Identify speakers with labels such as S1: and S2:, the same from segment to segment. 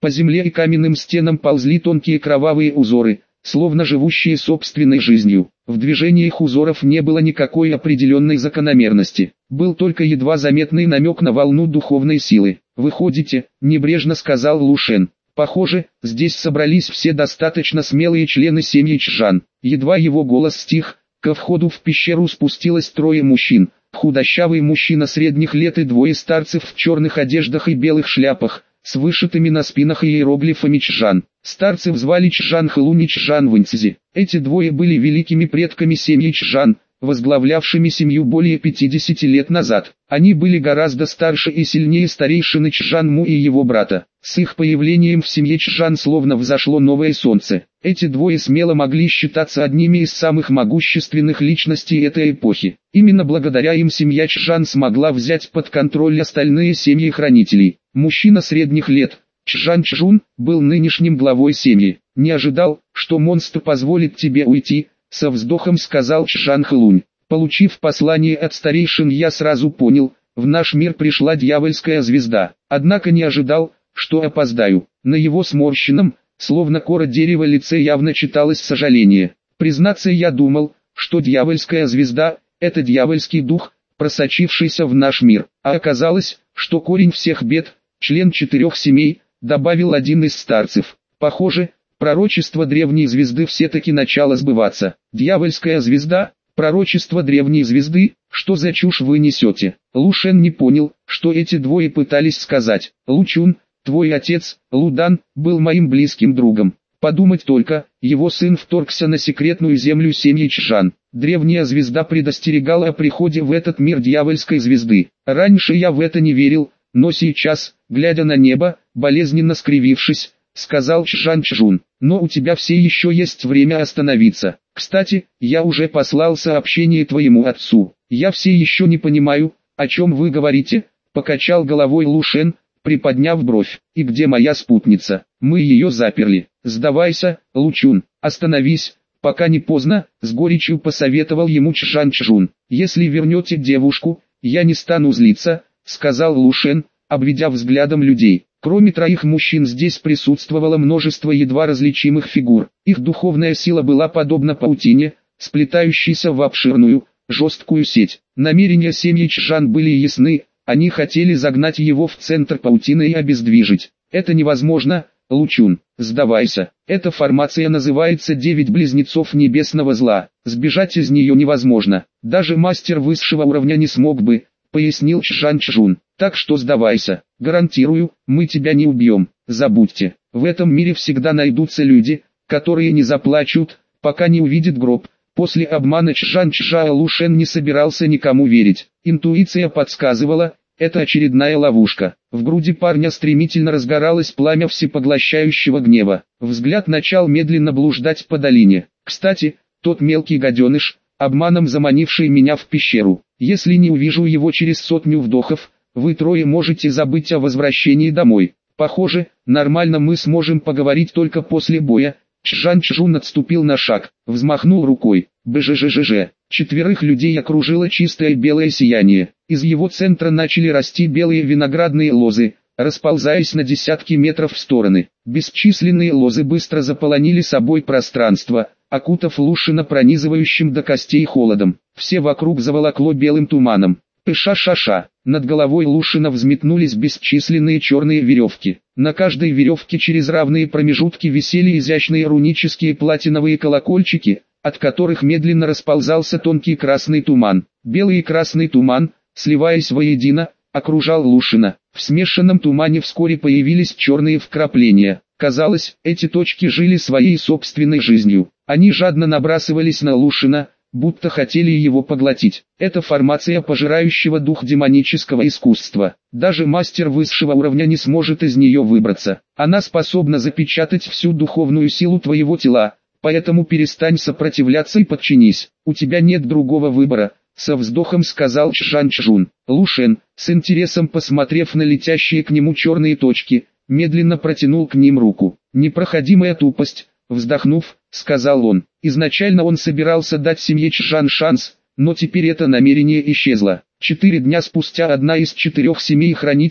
S1: По земле и каменным стенам ползли тонкие кровавые узоры, словно живущие собственной жизнью. В движениях узоров не было никакой определенной закономерности. Был только едва заметный намек на волну духовной силы. «Выходите», — небрежно сказал Лушен. «Похоже, здесь собрались все достаточно смелые члены семьи Чжан». Едва его голос стих, ко входу в пещеру спустилось трое мужчин. Худощавый мужчина средних лет и двое старцев в черных одеждах и белых шляпах, с вышитыми на спинах иероглифами Чжан. Старцев звали Чжан Хэлунь и Чжан Вэньцзи. Эти двое были великими предками семьи Чжан, возглавлявшими семью более 50 лет назад. Они были гораздо старше и сильнее старейшины Чжан Му и его брата. С их появлением в семье Чжан словно взошло новое солнце. Эти двое смело могли считаться одними из самых могущественных личностей этой эпохи. Именно благодаря им семья Чжан смогла взять под контроль остальные семьи хранителей. Мужчина средних лет, Чжан Чжун, был нынешним главой семьи. «Не ожидал, что монстр позволит тебе уйти», — со вздохом сказал Чжан Хэлунь. «Получив послание от старейшин, я сразу понял, в наш мир пришла дьявольская звезда. Однако не ожидал, что опоздаю». На его сморщенном, словно кора дерева лице явно читалось сожаление. «Признаться, я думал, что дьявольская звезда — это дьявольский дух, просочившийся в наш мир. А оказалось, что корень всех бед — член 4 семей», — добавил один из старцев. «Похоже, пророчество древней звезды все-таки начало сбываться». «Дьявольская звезда? Пророчество древней звезды? Что за чушь вы несете?» Лушен не понял, что эти двое пытались сказать. «Лучун, твой отец, Лудан, был моим близким другом. Подумать только, его сын вторгся на секретную землю семьи Чжан. Древняя звезда предостерегала о приходе в этот мир дьявольской звезды. Раньше я в это не верил, но сейчас, глядя на небо, болезненно скривившись, сказал Чжан Чжун: «Но у тебя все еще есть время остановиться. Кстати, я уже послал сообщение твоему отцу. Я все еще не понимаю, о чем вы говорите», — покачал головой Лушен, приподняв бровь. «И где моя спутница? Мы ее заперли. Сдавайся, Лучун, остановись, пока не поздно», — с горечью посоветовал ему Чжан Чжун. «Если вернете девушку, я не стану злиться», — сказал Лушен, обведя взглядом людей. Кроме троих мужчин здесь присутствовало множество едва различимых фигур. Их духовная сила была подобна паутине, сплетающейся в обширную, жесткую сеть. Намерения семьи Чжан были ясны, они хотели загнать его в центр паутины и обездвижить. «Это невозможно, Лучун, сдавайся. Эта формация называется 9 близнецов небесного зла. Сбежать из нее невозможно. Даже мастер высшего уровня не смог бы», — пояснил Чжан Чжун. «Так что сдавайся. Гарантирую, мы тебя не убьем. Забудьте, в этом мире всегда найдутся люди, которые не заплачут, пока не увидят гроб». После обмана Чжан Чжао Лушен не собирался никому верить. Интуиция подсказывала, это очередная ловушка. В груди парня стремительно разгоралось пламя всепоглощающего гнева. Взгляд начал медленно блуждать по долине. «Кстати, тот мелкий гаденыш, обманом заманивший меня в пещеру. Если не увижу его через 100 вдохов, вы трое можете забыть о возвращении домой. Похоже, нормально мы сможем поговорить только после боя». Чжан Чжун отступил на шаг, взмахнул рукой. Бжжжж. 4 людей окружило чистое белое сияние. Из его центра начали расти белые виноградные лозы, расползаясь на десятки метров в стороны. Бесчисленные лозы быстро заполонили собой пространство, окутав Лушена пронизывающим до костей холодом. Все вокруг заволокло белым туманом. Ша-ша-ша. Над головой Лушена взметнулись бесчисленные черные веревки. На каждой веревке через равные промежутки висели изящные рунические платиновые колокольчики, от которых медленно расползался тонкий красный туман. Белый и красный туман, сливаясь воедино, окружал Лушена. В смешанном тумане вскоре появились черные вкрапления. Казалось, эти точки жили своей собственной жизнью. Они жадно набрасывались на Лушена, будто хотели его поглотить. Это формация пожирающего дух демонического искусства. Даже мастер высшего уровня не сможет из нее выбраться. Она способна запечатать всю духовную силу твоего тела, поэтому перестань сопротивляться и подчинись. У тебя нет другого выбора, со вздохом сказал Чжан Чжун. Лушен, с интересом посмотрев на летящие к нему черные точки, медленно протянул к ним руку. Непроходимая тупость. Вздохнув, сказал он. Изначально он собирался дать семье Чжан шанс, но теперь это намерение исчезло. 4 дня спустя одна из 4 семей хранителей,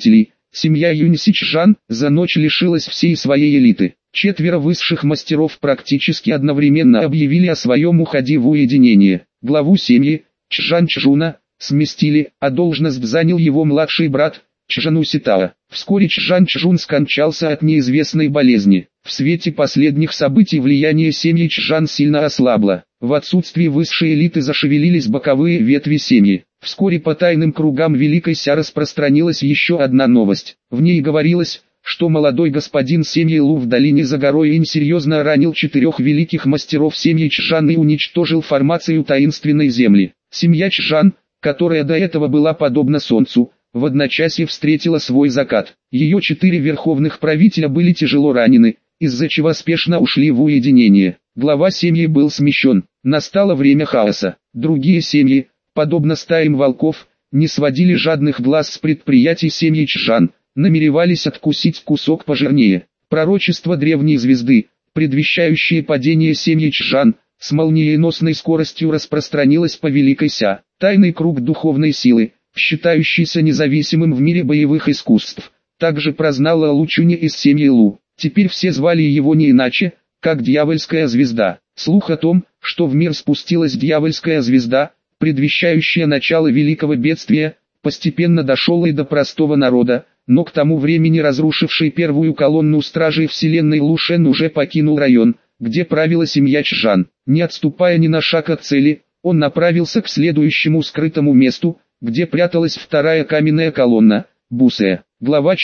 S1: Семья Юньсичжан за ночь лишилась всей своей элиты. 4 высших мастеров практически одновременно объявили о своем уходе в уединение. Главу семьи, Чжан Чжуна, сместили, а должность занял его младший брат, Чжан Уситао. Вскоре Чжан Чжун скончался от неизвестной болезни. В свете последних событий влияние семьи Чжан сильно ослабло. В отсутствии высшей элиты зашевелились боковые ветви семьи. Вскоре по тайным кругам Великой Ся распространилась еще одна новость. В ней говорилось, что молодой господин семьи Лу в долине за горой Инь серьезно ранил 4 великих мастеров семьи Чжан и уничтожил формацию таинственной земли. Семья Чжан, которая до этого была подобна солнцу, в одночасье встретила свой закат. Ее 4 верховных правителя были тяжело ранены, из-за чего спешно ушли в уединение. Глава семьи был смещен. Настало время хаоса. Другие семьи, подобно стаям волков, не сводили жадных глаз с предприятий семьи Чжан, намеревались откусить кусок пожирнее. Пророчество древней звезды, предвещающее падение семьи Чжан, с молниеносной скоростью распространилось по Великой Ся. Тайный круг духовной силы, считающийся независимым в мире боевых искусств, также прознал о Лучуне из семьи Лу. Теперь все звали его не иначе, как дьявольская звезда. Слух о том, что в мир спустилась дьявольская звезда, предвещающая начало великого бедствия, постепенно дошел и до простого народа, но к тому времени разрушивший первую колонну стражей вселенной Лушен уже покинул район, где правила семья Чжан. Не отступая ни на шаг от цели, он направился к следующему скрытому месту, где пряталась вторая каменная колонна, Бусэ. Глава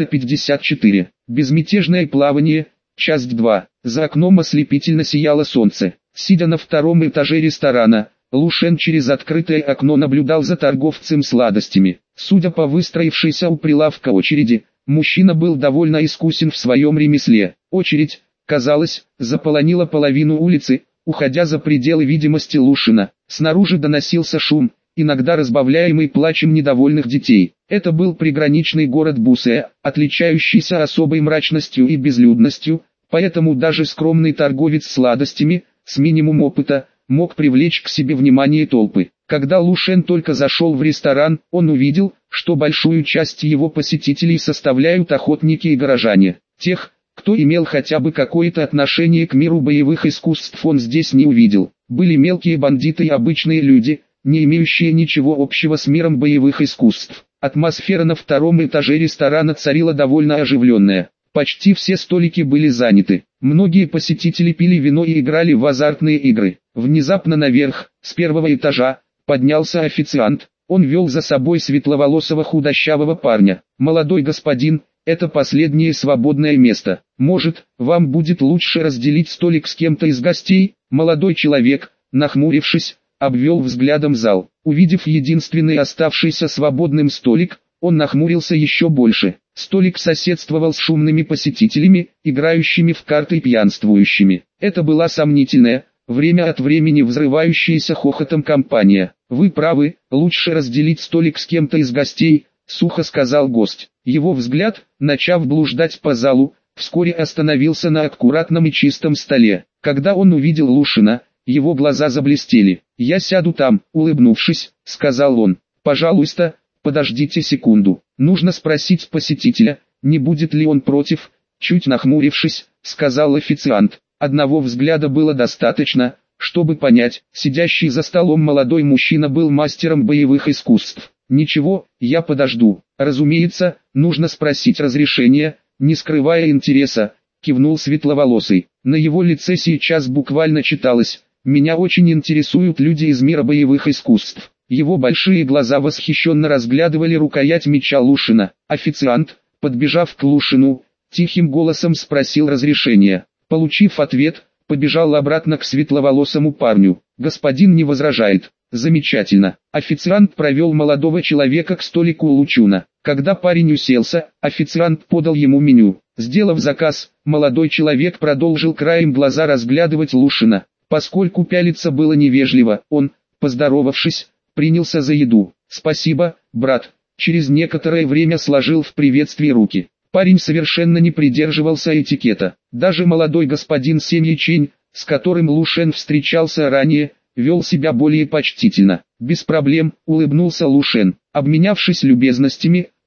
S1: 454. Безмятежное плавание. Часть 2. За окном ослепительно сияло солнце. Сидя на 2-м этаже ресторана, Лушен через открытое окно наблюдал за торговцем сладостями. Судя по выстроившейся у прилавка очереди, мужчина был довольно искусен в своем ремесле. Очередь, казалось, заполонила половину улицы, уходя за пределы видимости Лушена. Снаружи доносился шум, иногда разбавляемый плачем недовольных детей. Это был приграничный город Бусэ, отличающийся особой мрачностью и безлюдностью, поэтому даже скромный торговец сладостями, с минимум опыта, мог привлечь к себе внимание толпы. Когда Лушен только зашел в ресторан, он увидел, что большую часть его посетителей составляют охотники и горожане. Тех, кто имел хотя бы какое-то отношение к миру боевых искусств, он здесь не увидел. Были мелкие бандиты и обычные люди, не имеющие ничего общего с миром боевых искусств. Атмосфера на 2-м этаже ресторана царила довольно оживленная. Почти все столики были заняты. Многие посетители пили вино и играли в азартные игры. Внезапно наверх, с 1-го этажа, поднялся официант. Он вел за собой светловолосого худощавого парня. «Молодой господин, это последнее свободное место. Может, вам будет лучше разделить столик с кем-то из гостей?» Молодой человек, нахмурившись, обвел взглядом зал. Увидев единственный оставшийся свободным столик, он нахмурился еще больше. Столик соседствовал с шумными посетителями, играющими в карты и пьянствующими. Это была сомнительная, время от времени взрывающаяся хохотом компания. «Вы правы, лучше разделить столик с кем-то из гостей», — сухо сказал гость. Его взгляд, начав блуждать по залу, вскоре остановился на аккуратном и чистом столе. Когда он увидел Лушина, его глаза заблестели. «Я сяду там», — улыбнувшись, сказал он. «Пожалуйста, подождите секунду. Нужно спросить посетителя, не будет ли он против», — чуть нахмурившись, сказал официант. Одного взгляда было достаточно, чтобы понять, сидящий за столом молодой мужчина был мастером боевых искусств. «Ничего, я подожду. Разумеется, нужно спросить разрешения», — не скрывая интереса, кивнул светловолосый. На его лице сейчас буквально читалось: «Меня очень интересуют люди из мира боевых искусств». Его большие глаза восхищенно разглядывали рукоять меча Лушина. Официант, подбежав к Лушину, тихим голосом спросил разрешения. Получив ответ, побежал обратно к светловолосому парню. «Господин не возражает». «Замечательно». Официант провел молодого человека к столику Лучуна. Когда парень уселся, официант подал ему меню. Сделав заказ, молодой человек продолжил краем глаза разглядывать Лушина. Поскольку пялиться было невежливо, он, поздоровавшись, принялся за еду. «Спасибо, брат», через некоторое время сложил в приветствии руки. Парень совершенно не придерживался этикета. Даже молодой господин семьи Чень, с которым Лушен встречался ранее, вел себя более почтительно. «Без проблем», — улыбнулся Лушен. Обменявшись любезностями,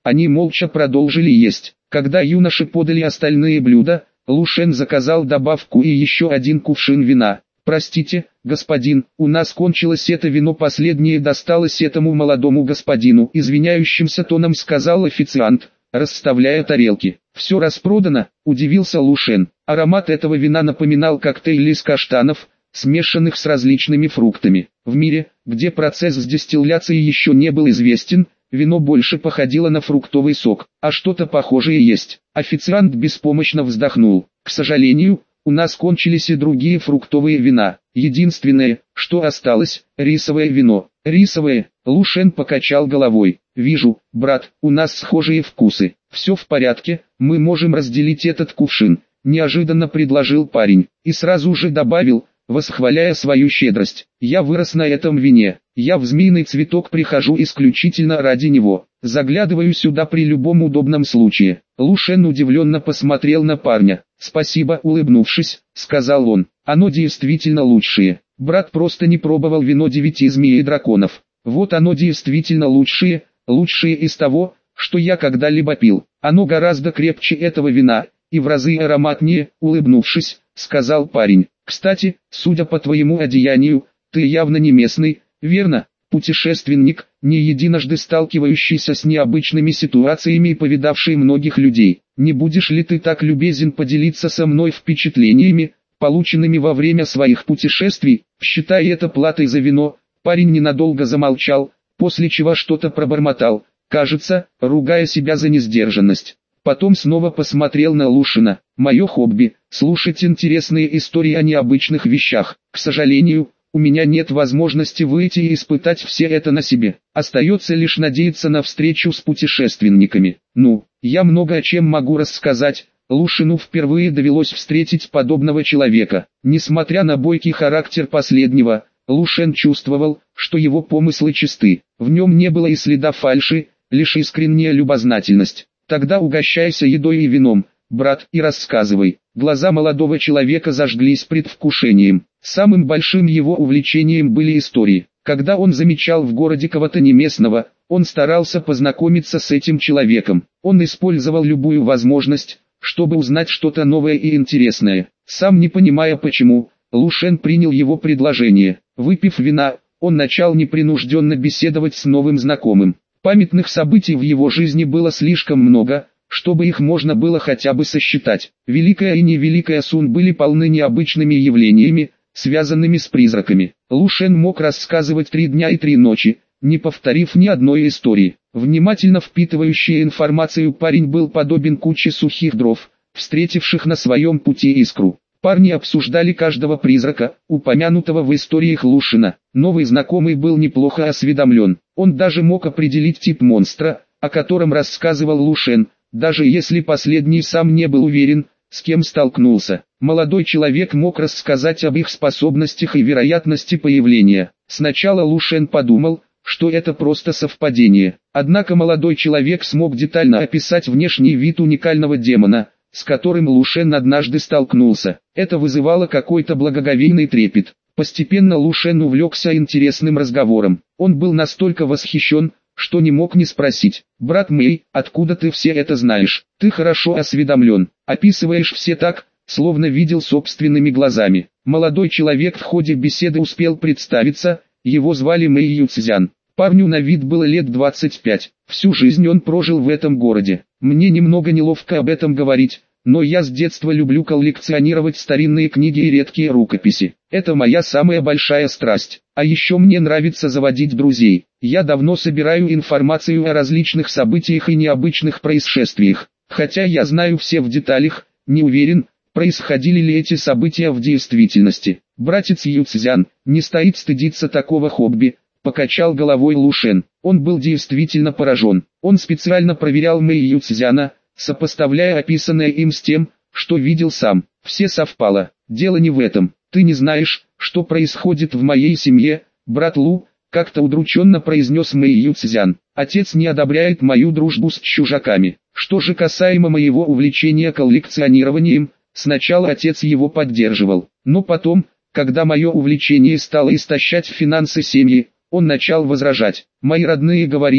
S1: Они молча продолжили есть. Когда юноши подали остальные блюда, Лушен заказал добавку и еще один кувшин вина. «Простите, господин, у нас кончилось это вино, последнее досталось этому молодому господину», извиняющимся тоном сказал официант, расставляя тарелки. «Все распродано», удивился Лушен. Аромат этого вина напоминал коктейль из каштанов, смешанных с различными фруктами. В мире, где процесс дистилляции еще не был известен, вино больше походило на фруктовый сок, а что-то похожее есть. Официант беспомощно вздохнул. «К сожалению, у нас кончились и другие фруктовые вина. Единственное, что осталось, рисовое вино». «Рисовое?» Лушен покачал головой. «Вижу, брат, у нас схожие вкусы. Все в порядке, мы можем разделить этот кувшин», неожиданно предложил парень. И сразу же добавил, восхваляя свою щедрость: «Я вырос на этом вине, я в Змеиный Цветок прихожу исключительно ради него, заглядываю сюда при любом удобном случае». Лушен удивленно посмотрел на парня. «Спасибо», улыбнувшись, сказал он, «оно действительно лучшее. Брат просто не пробовал вино 9 змей и драконов. Вот оно действительно лучшее из того, что я когда-либо пил. Оно гораздо крепче этого вина и в разы ароматнее», улыбнувшись, сказал парень. «Кстати, судя по твоему одеянию, ты явно не местный, верно? Путешественник, не единожды сталкивающийся с необычными ситуациями и повидавший многих людей. Не будешь ли ты так любезен поделиться со мной впечатлениями, полученными во время своих путешествий, считая это платой за вино?» Парень ненадолго замолчал, после чего что-то пробормотал, кажется, ругая себя за несдержанность. Потом снова посмотрел на Лушина. «Мое хобби – слушать интересные истории о необычных вещах. К сожалению, у меня нет возможности выйти и испытать все это на себе. Остается лишь надеяться на встречу с путешественниками. Ну, я много о чем могу рассказать». Лушину впервые довелось встретить подобного человека. Несмотря на бойкий характер последнего, Лушен чувствовал, что его помыслы чисты. В нем не было и следа фальши, лишь искренняя любознательность. «Тогда угощайся едой и вином, брат, и рассказывай». Глаза молодого человека зажглись предвкушением. Самым большим его увлечением были истории. Когда он замечал в городе кого-то неместного, он старался познакомиться с этим человеком. Он использовал любую возможность, чтобы узнать что-то новое и интересное. Сам не понимая почему, Лушен принял его предложение. Выпив вина, он начал непринужденно беседовать с новым знакомым. Памятных событий в его жизни было слишком много, чтобы их можно было хотя бы сосчитать. Великая и невеликая Сун были полны необычными явлениями, связанными с призраками. Лушен мог рассказывать 3 дня и 3 ночи, не повторив ни одной истории. Внимательно впитывающий информацию парень был подобен куче сухих дров, встретивших на своем пути искру. Парни обсуждали каждого призрака, упомянутого в историях Лушина. Новый знакомый был неплохо осведомлен. Он даже мог определить тип монстра, о котором рассказывал Лушен, даже если последний сам не был уверен, с кем столкнулся. Молодой человек мог рассказать об их способностях и вероятности появления. Сначала Лушен подумал, что это просто совпадение. Однако молодой человек смог детально описать внешний вид уникального демона, с которым Лушен однажды столкнулся. Это вызывало какой-то благоговейный трепет. Постепенно Лушен увлекся интересным разговором. Он был настолько восхищен, что не мог не спросить: «Брат Мэй, откуда ты все это знаешь? Ты хорошо осведомлен, описываешь все так, словно видел собственными глазами». Молодой человек в ходе беседы успел представиться, его звали Мэй Юцзян. Парню на вид было лет 25, всю жизнь он прожил в этом городе. Мне немного неловко об этом говорить, но я с детства люблю коллекционировать старинные книги и редкие рукописи. Это моя самая большая страсть. А еще мне нравится заводить друзей. Я давно собираю информацию о различных событиях и необычных происшествиях. Хотя я знаю все в деталях, не уверен, происходили ли эти события в действительности. Братец Юцзян, не стоит стыдиться такого хобби, покачал головой Лушен. Он был действительно поражен. Он специально проверял Мэй Юцзяна, сопоставляя описанное им с тем, что видел сам. Все совпало. Дело не в этом. Ты не знаешь, что происходит в моей семье, брат Лу, как-то удрученно произнес Мэй Юцзян. Отец не одобряет мою дружбу с чужаками. Что же касаемо моего увлечения коллекционированием, сначала отец его поддерживал, но потом, когда мое увлечение стало истощать финансы семьи, он начал возражать. Мои родные говорят,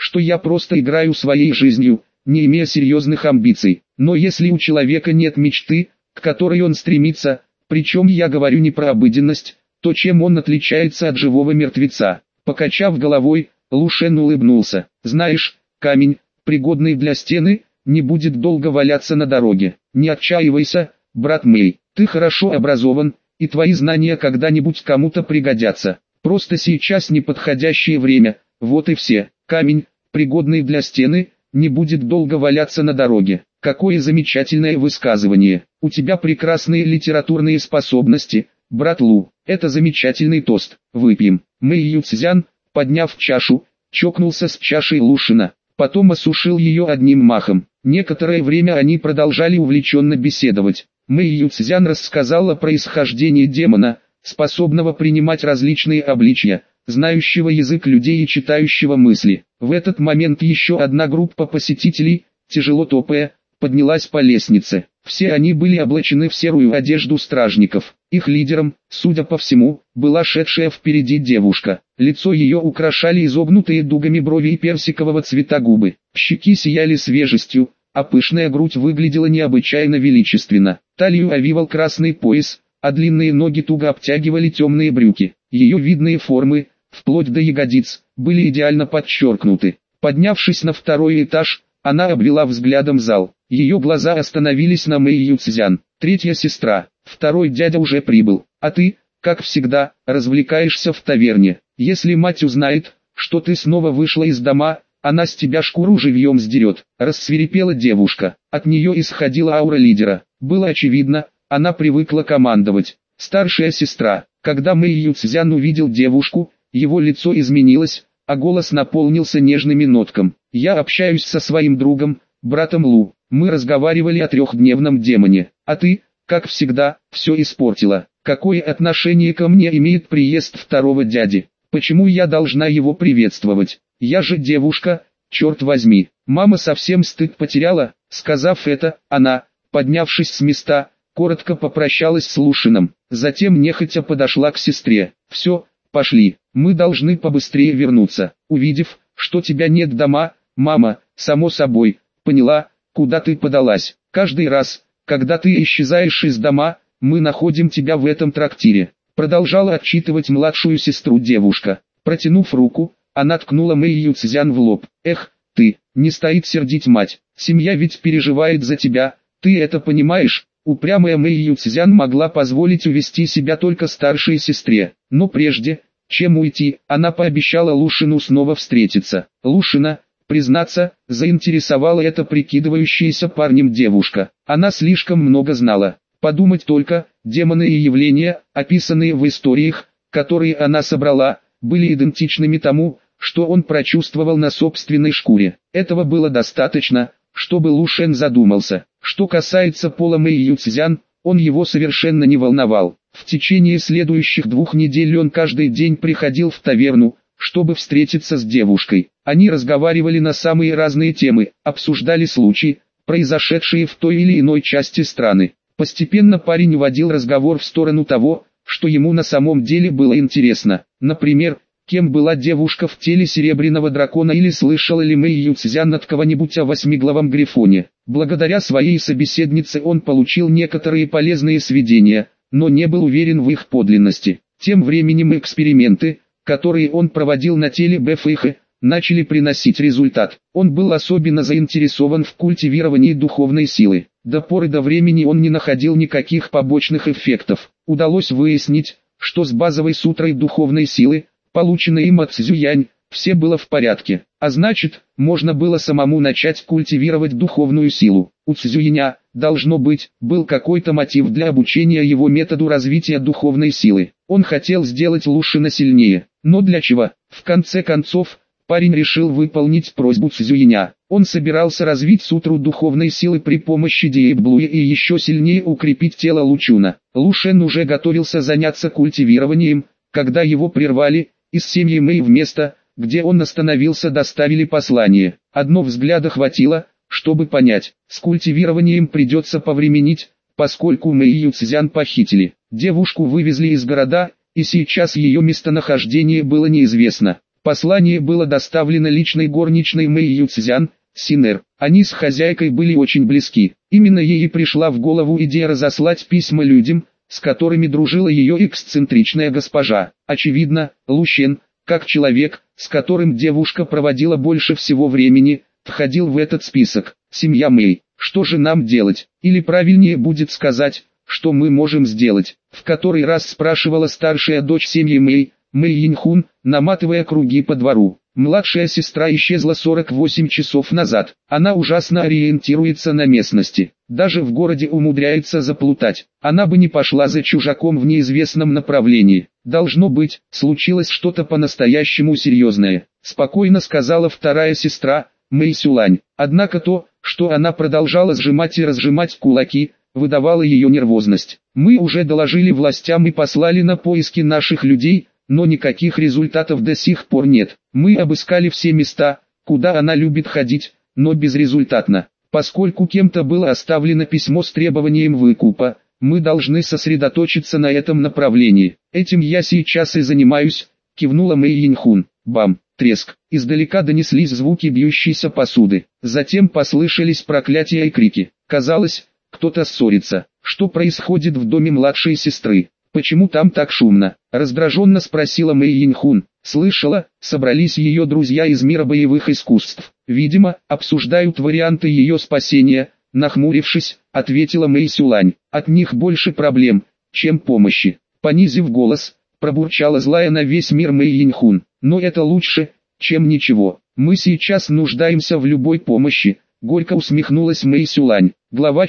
S1: что я просто играю своей жизнью, не имея серьезных амбиций. Но если у человека нет мечты, к которой он стремится, причем я говорю не про обыденность, то чем он отличается от живого мертвеца? Покачав головой, Лушен улыбнулся. Знаешь, камень, пригодный для стены, не будет долго валяться на дороге. Не отчаивайся, брат Мэй, ты хорошо образован, и твои знания когда-нибудь кому-то пригодятся. Просто сейчас неподходящее время, вот и все. Камень, пригодный для стены, не будет долго валяться на дороге. Какое замечательное высказывание. У тебя прекрасные литературные способности, брат Лу. Это замечательный тост. Выпьем. Мэй Юцзян, подняв чашу, чокнулся с чашей Лушина. Потом осушил ее одним махом. Некоторое время они продолжали увлеченно беседовать. Мэй Юцзян рассказал о происхождении демона, способного принимать различные обличья, знающего язык людей и читающего мысли. В этот момент еще одна группа посетителей, тяжело топая, поднялась по лестнице. Все они были облачены в серую одежду стражников. Их лидером, судя по всему, была шедшая впереди девушка. Лицо ее украшали изогнутые дугами брови и персикового цвета губы. Щеки сияли свежестью, а пышная грудь выглядела необычайно величественно. Талию овивал красный пояс, а длинные ноги туго обтягивали темные брюки. Ее видные формы, вплоть до ягодиц, были идеально подчеркнуты. Поднявшись на второй этаж, она обвела взглядом зал. Ее глаза остановились на Мэй Юцзян. Третья сестра, второй дядя уже прибыл. А ты, как всегда, развлекаешься в таверне. Если мать узнает, что ты снова вышла из дома, она с тебя шкуру живьем сдерет. Рассвирепела девушка. От нее исходила аура лидера. Было очевидно, она привыкла командовать. Старшая сестра. Когда Мэй Юцзян увидел девушку, его лицо изменилось, а голос наполнился нежными нотками. Я общаюсь со своим другом, братом Лу. Мы разговаривали о трехдневном демоне. А ты, как всегда, все испортила. Какое отношение ко мне имеет приезд второго дяди? Почему я должна его приветствовать? Я же девушка, черт возьми. Мама совсем стыд потеряла. Сказав это, она, поднявшись с места, коротко попрощалась с Лушином. Затем нехотя подошла к сестре. Все, пошли. Мы должны побыстрее вернуться. Увидев, что тебя нет дома, мама, само собой, поняла, куда ты подалась. Каждый раз, когда ты исчезаешь из дома, мы находим тебя в этом трактире. Продолжала отчитывать младшую сестру девушка. Протянув руку, она ткнула Мэй Юцзян в лоб. Эх, ты, не стоит сердить мать. Семья ведь переживает за тебя, ты это понимаешь? Упрямая Мэй Юцзян могла позволить увести себя только старшей сестре. Но прежде, чем уйти, она пообещала Лушину снова встретиться. Лушина, признаться, заинтересовала эта прикидывающаяся парнем девушка. Она слишком много знала. Подумать только, демоны и явления, описанные в историях, которые она собрала, были идентичными тому, что он прочувствовал на собственной шкуре. Этого было достаточно, чтобы Лушен задумался. Что касается пола Мэй Юцзян, он его совершенно не волновал. В течение следующих 2 недель он каждый день приходил в таверну, чтобы встретиться с девушкой. Они разговаривали на самые разные темы, обсуждали случаи, произошедшие в той или иной части страны. Постепенно парень уводил разговор в сторону того, что ему на самом деле было интересно. Например, кем была девушка в теле серебряного дракона или слышала ли Мэй Юцзян от кого-нибудь о 8-главом грифоне. Благодаря своей собеседнице он получил некоторые полезные сведения, но не был уверен в их подлинности. Тем временем эксперименты, которые он проводил на теле Бэфэйха, начали приносить результат. Он был особенно заинтересован в культивировании духовной силы. До поры до времени он не находил никаких побочных эффектов. Удалось выяснить, что с базовой сутрой духовной силы, полученной им от Цзюянь, все было в порядке. А значит, можно было самому начать культивировать духовную силу. У Цзюяня, должно быть, был какой-то мотив для обучения его методу развития духовной силы. Он хотел сделать Лушина сильнее. Но для чего? В конце концов, парень решил выполнить просьбу Цзюяня. Он собирался развить сутру духовной силы при помощи Диэйблуя и еще сильнее укрепить тело Лучуна. Лушен уже готовился заняться культивированием, когда его прервали. Из семьи Мэй в место, где он остановился, доставили послание. Одно взгляда хватило, чтобы понять, с культивированием придется повременить, поскольку Мэй Юцзян похитили. Девушку вывезли из города, и сейчас ее местонахождение было неизвестно. Послание было доставлено личной горничной Мэй Юцзян, Синер. Они с хозяйкой были очень близки. Именно ей и пришла в голову идея разослать письма людям, с которыми дружила ее эксцентричная госпожа. Очевидно, Лушен, как человек, с которым девушка проводила больше всего времени, входил в этот список. Семья Мэй. Что же нам делать? Или правильнее будет сказать, что мы можем сделать? В который раз спрашивала старшая дочь семьи Мэй, Мэй Йинхун, наматывая круги по двору. Младшая сестра исчезла 48 часов назад. Она ужасно ориентируется на местности. Даже в городе умудряется заплутать. Она бы не пошла за чужаком в неизвестном направлении. Должно быть, случилось что-то по-настоящему серьезное. Спокойно сказала вторая сестра, Мэй Сюлань. Однако то, что она продолжала сжимать и разжимать кулаки, выдавало ее нервозность. Мы уже доложили властям и послали на поиски наших людей, но никаких результатов до сих пор нет. Мы обыскали все места, куда она любит ходить, но безрезультатно. Поскольку кем-то было оставлено письмо с требованием выкупа, мы должны сосредоточиться на этом направлении. Этим я сейчас и занимаюсь, кивнула Мэй Йинхун. Бам, треск. Издалека донеслись звуки бьющейся посуды. Затем послышались проклятия и крики. Казалось, кто-то ссорится. Что происходит в доме младшей сестры? Почему там так шумно? Раздраженно спросила Мэй Йинхун. Слышала, собрались ее друзья из мира боевых искусств. Видимо, обсуждают варианты ее спасения. Нахмурившись, ответила Мэй Сюлань. От них больше проблем, чем помощи. Понизив голос, пробурчала злая на весь мир Мэй Йинхун. Но это лучше, чем ничего. Мы сейчас нуждаемся в любой помощи. Горько усмехнулась Мэй Сюлань. Глава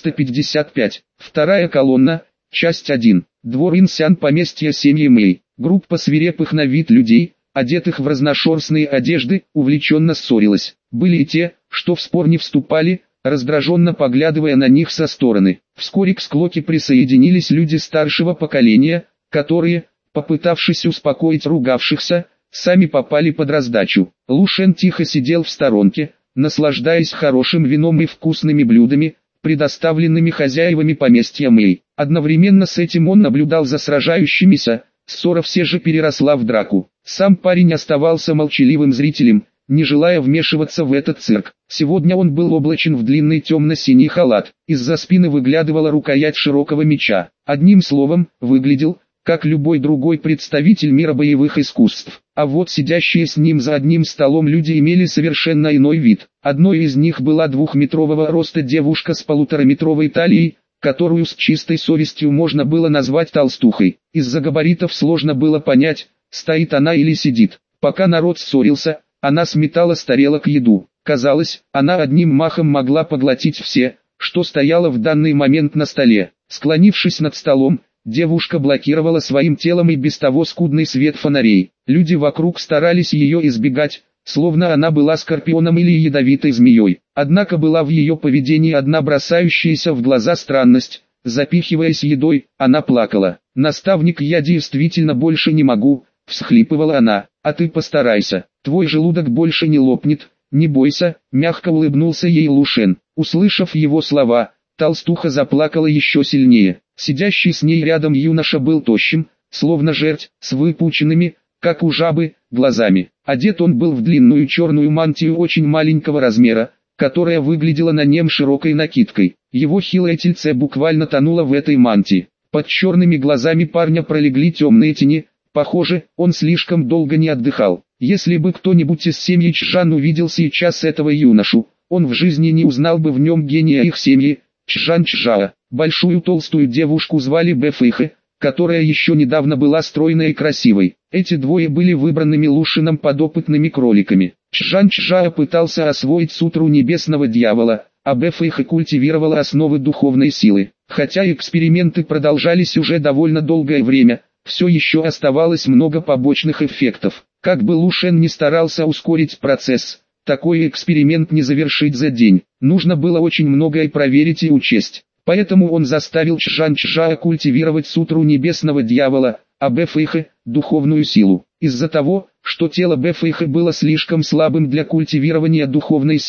S1: 455. Вторая колонна. Часть 1. Двор Инсян, поместья семьи Мэй. Группа свирепых на вид людей, одетых в разношерстные одежды, увлеченно ссорилась. Были и те, что в спор не вступали, раздраженно поглядывая на них со стороны. Вскоре к склоке присоединились люди старшего поколения, которые, попытавшись успокоить ругавшихся, сами попали под раздачу. Лушен тихо сидел в сторонке, наслаждаясь хорошим вином и вкусными блюдами, предоставленными хозяевами поместья Мэй. Одновременно с этим он наблюдал за сражающимися, ссора все же переросла в драку. Сам парень оставался молчаливым зрителем, не желая вмешиваться в этот цирк. Сегодня он был облачен в длинный темно-синий халат, из-за спины выглядывала рукоять широкого меча. Одним словом, выглядел, как любой другой представитель мира боевых искусств. А вот сидящие с ним за одним столом люди имели совершенно иной вид. Одной из них была двухметрового роста девушка с полутораметровой талией, которую с чистой совестью можно было назвать толстухой. Из-за габаритов сложно было понять, стоит она или сидит. Пока народ ссорился, она сметала с тарелок еду. Казалось, она одним махом могла поглотить все, что стояло в данный момент на столе. Склонившись над столом, девушка блокировала своим телом и без того скудный свет фонарей. Люди вокруг старались ее избегать, словно она была скорпионом или ядовитой змеей. Однако была в ее поведении одна бросающаяся в глаза странность. Запихиваясь едой, она плакала. «Наставник, я действительно больше не могу», — всхлипывала она. «А ты постарайся, твой желудок больше не лопнет, не бойся», — мягко улыбнулся ей Лушен. Услышав его слова, толстуха заплакала еще сильнее. Сидящий с ней рядом юноша был тощим, словно жерть, с выпученными, как у жабы, глазами. Одет он был в длинную черную мантию очень маленького размера, которая выглядела на нем широкой накидкой. Его хилое тельце буквально тонуло в этой мантии. Под черными глазами парня пролегли темные тени, похоже, он слишком долго не отдыхал. Если бы кто-нибудь из семьи Чжан увидел сейчас этого юношу, он в жизни не узнал бы в нем гения их семьи, Чжан Чжао. Большую толстую девушку звали Бэфэйхэ, которая еще недавно была стройной и красивой. Эти двое были выбранными Лушином подопытными кроликами. Чжан Чжао пытался освоить сутру небесного дьявола, а Бэфэйхэ культивировала основы духовной силы. Хотя эксперименты продолжались уже довольно долгое время, все еще оставалось много побочных эффектов. Как бы Лушен ни старался ускорить процесс, такой эксперимент не завершить за день. Нужно было очень многое проверить и учесть. Поэтому он заставил Чжан Чжао культивировать сутру небесного дьявола, а Бэфэйхэ – духовную силу. Из-за того, что тело Бэфэйхэ было слишком слабым для культивирования духовной силы,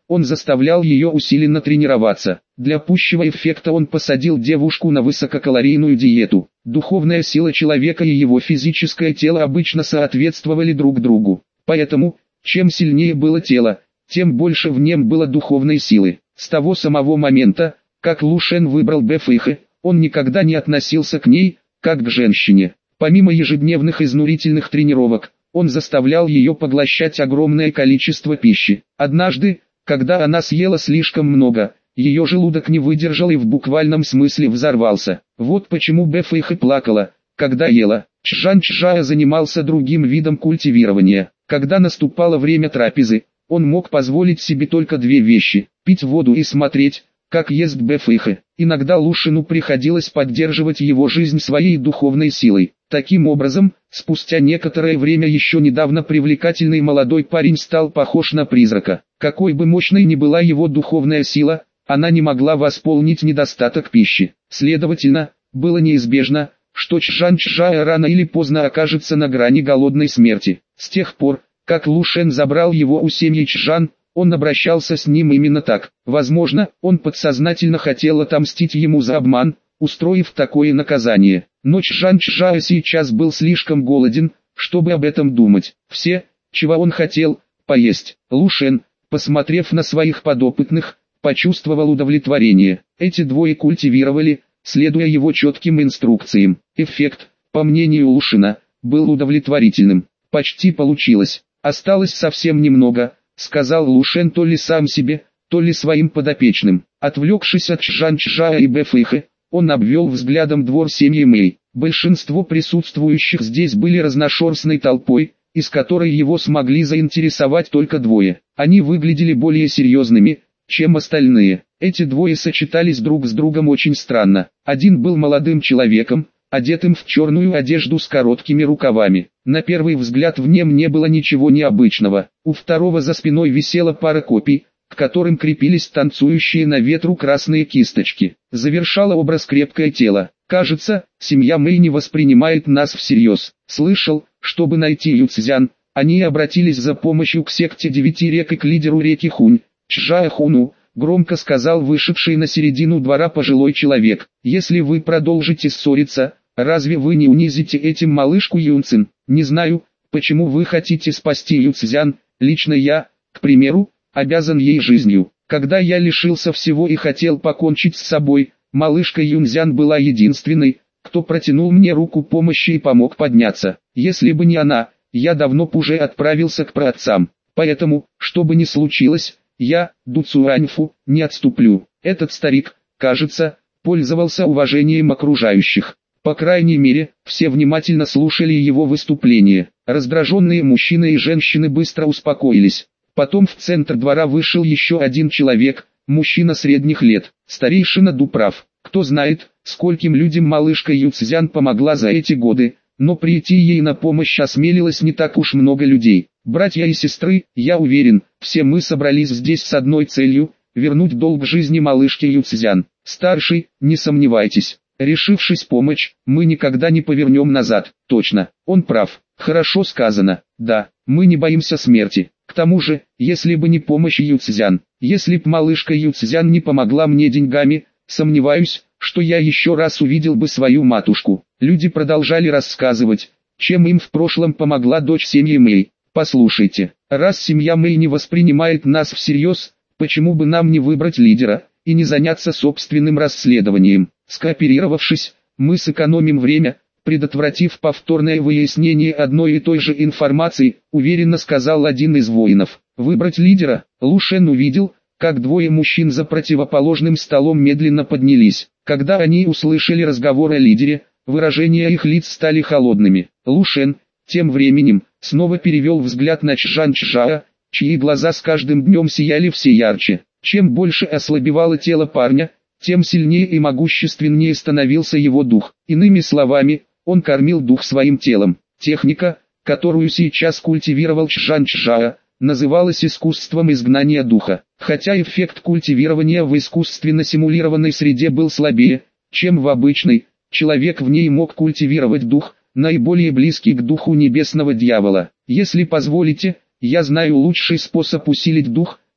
S1: он заставлял ее усиленно тренироваться. Для пущего эффекта он посадил девушку на высококалорийную диету. Духовная сила человека и его физическое тело обычно соответствовали друг другу. Поэтому, чем сильнее было тело, тем больше в нем было духовной силы. С того самого момента, как Лу Шен выбрал Бэфэйхэ, он никогда не относился к ней, как к женщине. Помимо ежедневных изнурительных тренировок, он заставлял ее поглощать огромное количество пищи. Однажды, когда она съела слишком много, ее желудок не выдержал и в буквальном смысле взорвался. Вот почему Бэфэйхэ плакала, когда ела. Чжан Чжао занимался другим видом культивирования. Когда наступало время трапезы, он мог позволить себе только две вещи – пить воду и смотреть, как ест Бэфэйхэ. Иногда Лу Шену приходилось поддерживать его жизнь своей духовной силой. Таким образом, спустя некоторое время еще недавно привлекательный молодой парень стал похож на призрака. Какой бы мощной ни была его духовная сила, она не могла восполнить недостаток пищи. Следовательно, было неизбежно, что Чжан Чжао рано или поздно окажется на грани голодной смерти. С тех пор, как Лу Шен забрал его у семьи Чжан, он обращался с ним именно так. Возможно, он подсознательно хотел отомстить ему за обман, устроив такое наказание. Но Чжан Чжао сейчас был слишком голоден, чтобы об этом думать. Все, чего он хотел, поесть. Лу Шен, посмотрев на своих подопытных, почувствовал удовлетворение. Эти двое культивировали, следуя его четким инструкциям. Эффект, по мнению Лу Шена, был удовлетворительным. Почти получилось. Осталось совсем немного, сказал Лу Шен то ли сам себе, то ли своим подопечным. Отвлекшись от Чжан Чжао и Бэфэйхэ, он обвел взглядом двор семьи Мэй. Большинство присутствующих здесь были разношерстной толпой, из которой его смогли заинтересовать только двое. Они выглядели более серьезными, чем остальные. Эти двое сочетались друг с другом очень странно. Один был молодым человеком, одетым в черную одежду с короткими рукавами. На первый взгляд в нем не было ничего необычного. У второго за спиной висела пара копий, к которым крепились танцующие на ветру красные кисточки. Завершало образ крепкое тело. Кажется, семья Мэй не воспринимает нас всерьез. Слышал, чтобы найти Юцзян, они обратились за помощью к секте 9 рек и к лидеру реки Хунь, Чжао Хуну, громко сказал вышедший на середину двора пожилой человек. Если вы продолжите ссориться, разве вы не унизите этим малышку Юнцин? Не знаю, почему вы хотите спасти Юцзян, лично я, к примеру, обязан ей жизнью. Когда я лишился всего и хотел покончить с собой, малышка Юнцзян была единственной, кто протянул мне руку помощи и помог подняться. Если бы не она, я давно б уже отправился к праотцам. Поэтому, что бы ни случилось, я, Ду Цуаньфу, не отступлю. Этот старик, кажется, пользовался уважением окружающих. По крайней мере, все внимательно слушали его выступление. Раздраженные мужчины и женщины быстро успокоились. Потом в центр двора вышел еще один человек, мужчина средних лет. Старейшина Ду прав. Кто знает, скольким людям малышка Юцзян помогла за эти годы, но прийти ей на помощь осмелилось не так уж много людей. Братья и сестры, я уверен, все мы собрались здесь с одной целью – вернуть долг жизни малышке Юцзян. Старший, не сомневайтесь. Решившись помочь, мы никогда не повернем назад. Точно, он прав. Хорошо сказано. Да, мы не боимся смерти. К тому же, если бы не помощь Юцзян, если б малышка Юцзян не помогла мне деньгами, сомневаюсь, что я еще раз увидел бы свою матушку. Люди продолжали рассказывать, чем им в прошлом помогла дочь семьи Мэй. Послушайте, раз семья Мэй не воспринимает нас всерьез, почему бы нам не выбрать лидера и не заняться собственным расследованием? Скооперировавшись, мы сэкономим время, предотвратив повторное выяснение одной и той же информации, уверенно сказал один из воинов. Выбрать лидера? Лу Шен увидел, как двое мужчин за противоположным столом медленно поднялись. Когда они услышали разговор о лидере, выражения их лиц стали холодными. Лу Шен, тем временем, снова перевел взгляд на Чжан Чжао, чьи глаза с каждым днем сияли все ярче. Чем больше ослабевало тело парня, тем сильнее и могущественнее становился его дух. Иными словами, он кормил дух своим телом. Техника, которую сейчас культивировал Чжан Чжао, называлась искусством изгнания духа. Хотя эффект культивирования в искусственно симулированной среде был слабее, чем в обычной, человек в ней мог культивировать дух, наиболее близкий к духу небесного дьявола. Если позволите, я знаю лучший способ усилить дух,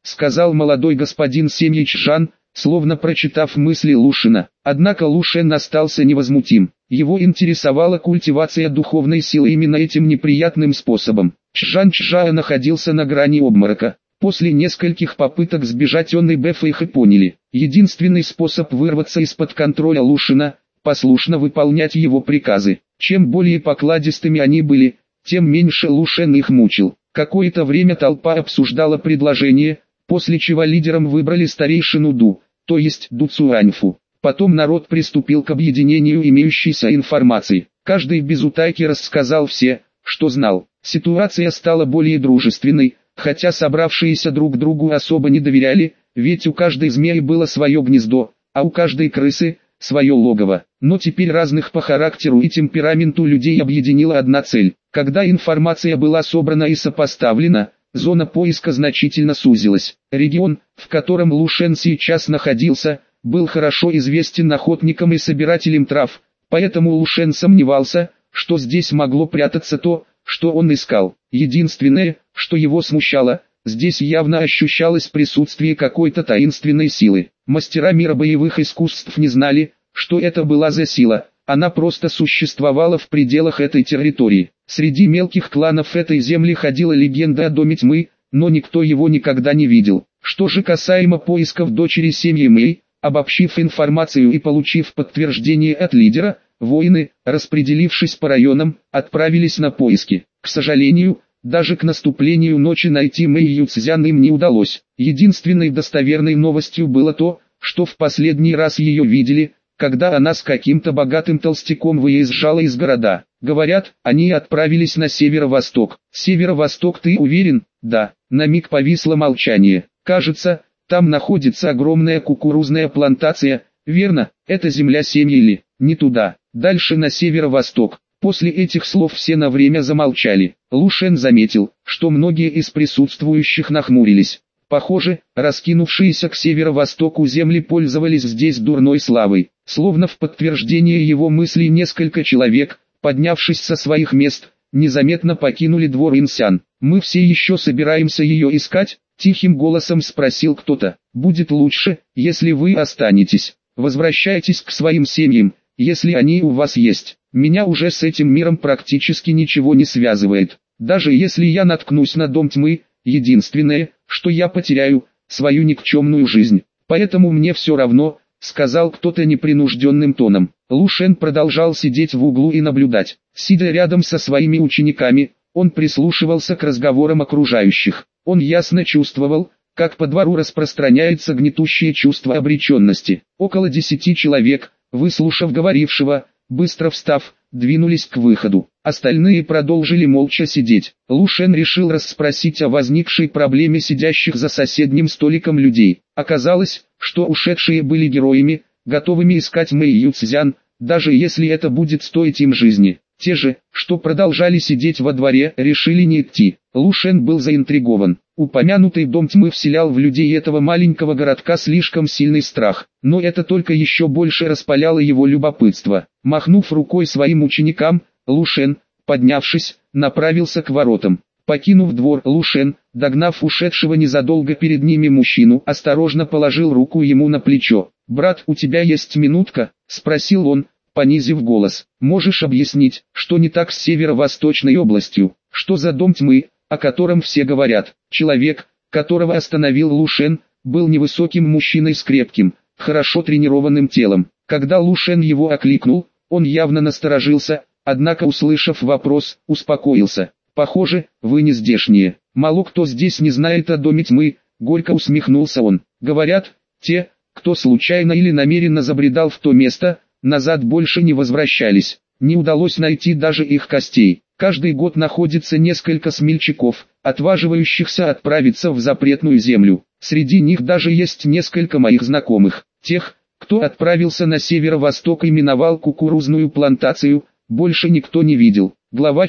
S1: сказал молодой господин Семьич Жан, словно прочитав мысли Лушена. Однако Лушен остался невозмутим. Его интересовала культивация духовной силы именно этим неприятным способом. Чжан Чжао находился на грани обморока. После нескольких попыток сбежать он и Бэфэйхэ поняли. Единственный способ вырваться из-под контроля Лушена – послушно выполнять его приказы. Чем более покладистыми они были, тем меньше Лушен их мучил. Какое-то время толпа обсуждала предложение, после чего лидером выбрали старейшину Ду, то есть Ду Цуаньфу. Потом народ приступил к объединению имеющейся информации. Каждый без утайки рассказал все, что знал. Ситуация стала более дружественной, хотя собравшиеся друг другу особо не доверяли, ведь у каждой змеи было свое гнездо, а у каждой крысы – свое логово. Но теперь разных по характеру и темпераменту людей объединила одна цель. Когда информация была собрана и сопоставлена, зона поиска значительно сузилась. Регион, в котором Лушен сейчас находился, был хорошо известен охотникам и собирателям трав, поэтому Лушен сомневался, что здесь могло прятаться то, что он искал. Единственное, что его смущало, здесь явно ощущалось присутствие какой-то таинственной силы. Мастера мира боевых искусств не знали, что это была за сила, она просто существовала в пределах этой территории. Среди мелких кланов этой земли ходила легенда о Доме Тьмы, но никто его никогда не видел. Что же касаемо поисков дочери семьи Мэй, обобщив информацию и получив подтверждение от лидера, воины, распределившись по районам, отправились на поиски. К сожалению, даже к наступлению ночи найти Мэй Юцзян им не удалось. Единственной достоверной новостью было то, что в последний раз ее видели, когда она с каким-то богатым толстяком выезжала из города. Говорят, они отправились на северо-восток. Северо-восток, ты уверен? Да. На миг повисло молчание. Кажется, там находится огромная кукурузная плантация, верно? Это земля семьи Ли. Не туда. Дальше на северо-восток. После этих слов все на время замолчали. Лушен заметил, что многие из присутствующих нахмурились. Похоже, раскинувшиеся к северо-востоку земли пользовались здесь дурной славой. Словно в подтверждение его мыслей несколько человек, поднявшись со своих мест, незаметно покинули двор Инсян. «Мы все еще собираемся ее искать?» – тихим голосом спросил кто-то. «Будет лучше, если вы останетесь. Возвращайтесь к своим семьям, если они у вас есть. Меня уже с этим миром практически ничего не связывает. Даже если я наткнусь на Дом Тьмы, единственное, что я потеряю, свою никчемную жизнь. Поэтому мне все равно», — сказал кто-то непринужденным тоном. Лушен продолжал сидеть в углу и наблюдать. Сидя рядом со своими учениками, он прислушивался к разговорам окружающих. Он ясно чувствовал, как по двору распространяется гнетущее чувство обреченности. Около 10 человек, выслушав говорившего, быстро встав, двинулись к выходу. Остальные продолжили молча сидеть. Лушен решил расспросить о возникшей проблеме сидящих за соседним столиком людей. Оказалось, что ушедшие были героями, готовыми искать Мэй Юцзян, даже если это будет стоить им жизни. Те же, что продолжали сидеть во дворе, решили не идти. Лушен был заинтригован. Упомянутый Дом Тьмы вселял в людей этого маленького городка слишком сильный страх, но это только еще больше распаляло его любопытство. Махнув рукой своим ученикам, Лушен, поднявшись, направился к воротам. Покинув двор, Лушен, догнав ушедшего незадолго перед ними мужчину, осторожно положил руку ему на плечо. «Брат, у тебя есть минутка?» – спросил он, понизив голос. «Можешь объяснить, что не так с северо-восточной областью? Что за Дом Тьмы, о котором все говорят?» Человек, которого остановил Лушен, был невысоким мужчиной с крепким, хорошо тренированным телом. Когда Лушен его окликнул, он явно насторожился, однако, услышав вопрос, успокоился. «Похоже, вы не здешние. Мало кто здесь не знает о Доме Тьмы», — горько усмехнулся он. «Говорят, те, кто случайно или намеренно забредал в то место, назад больше не возвращались. Не удалось найти даже их костей. Каждый год находится несколько смельчаков, отваживающихся отправиться в запретную землю. Среди них даже есть несколько моих знакомых. Тех, кто отправился на северо-восток и миновал кукурузную плантацию, больше никто не видел». Глава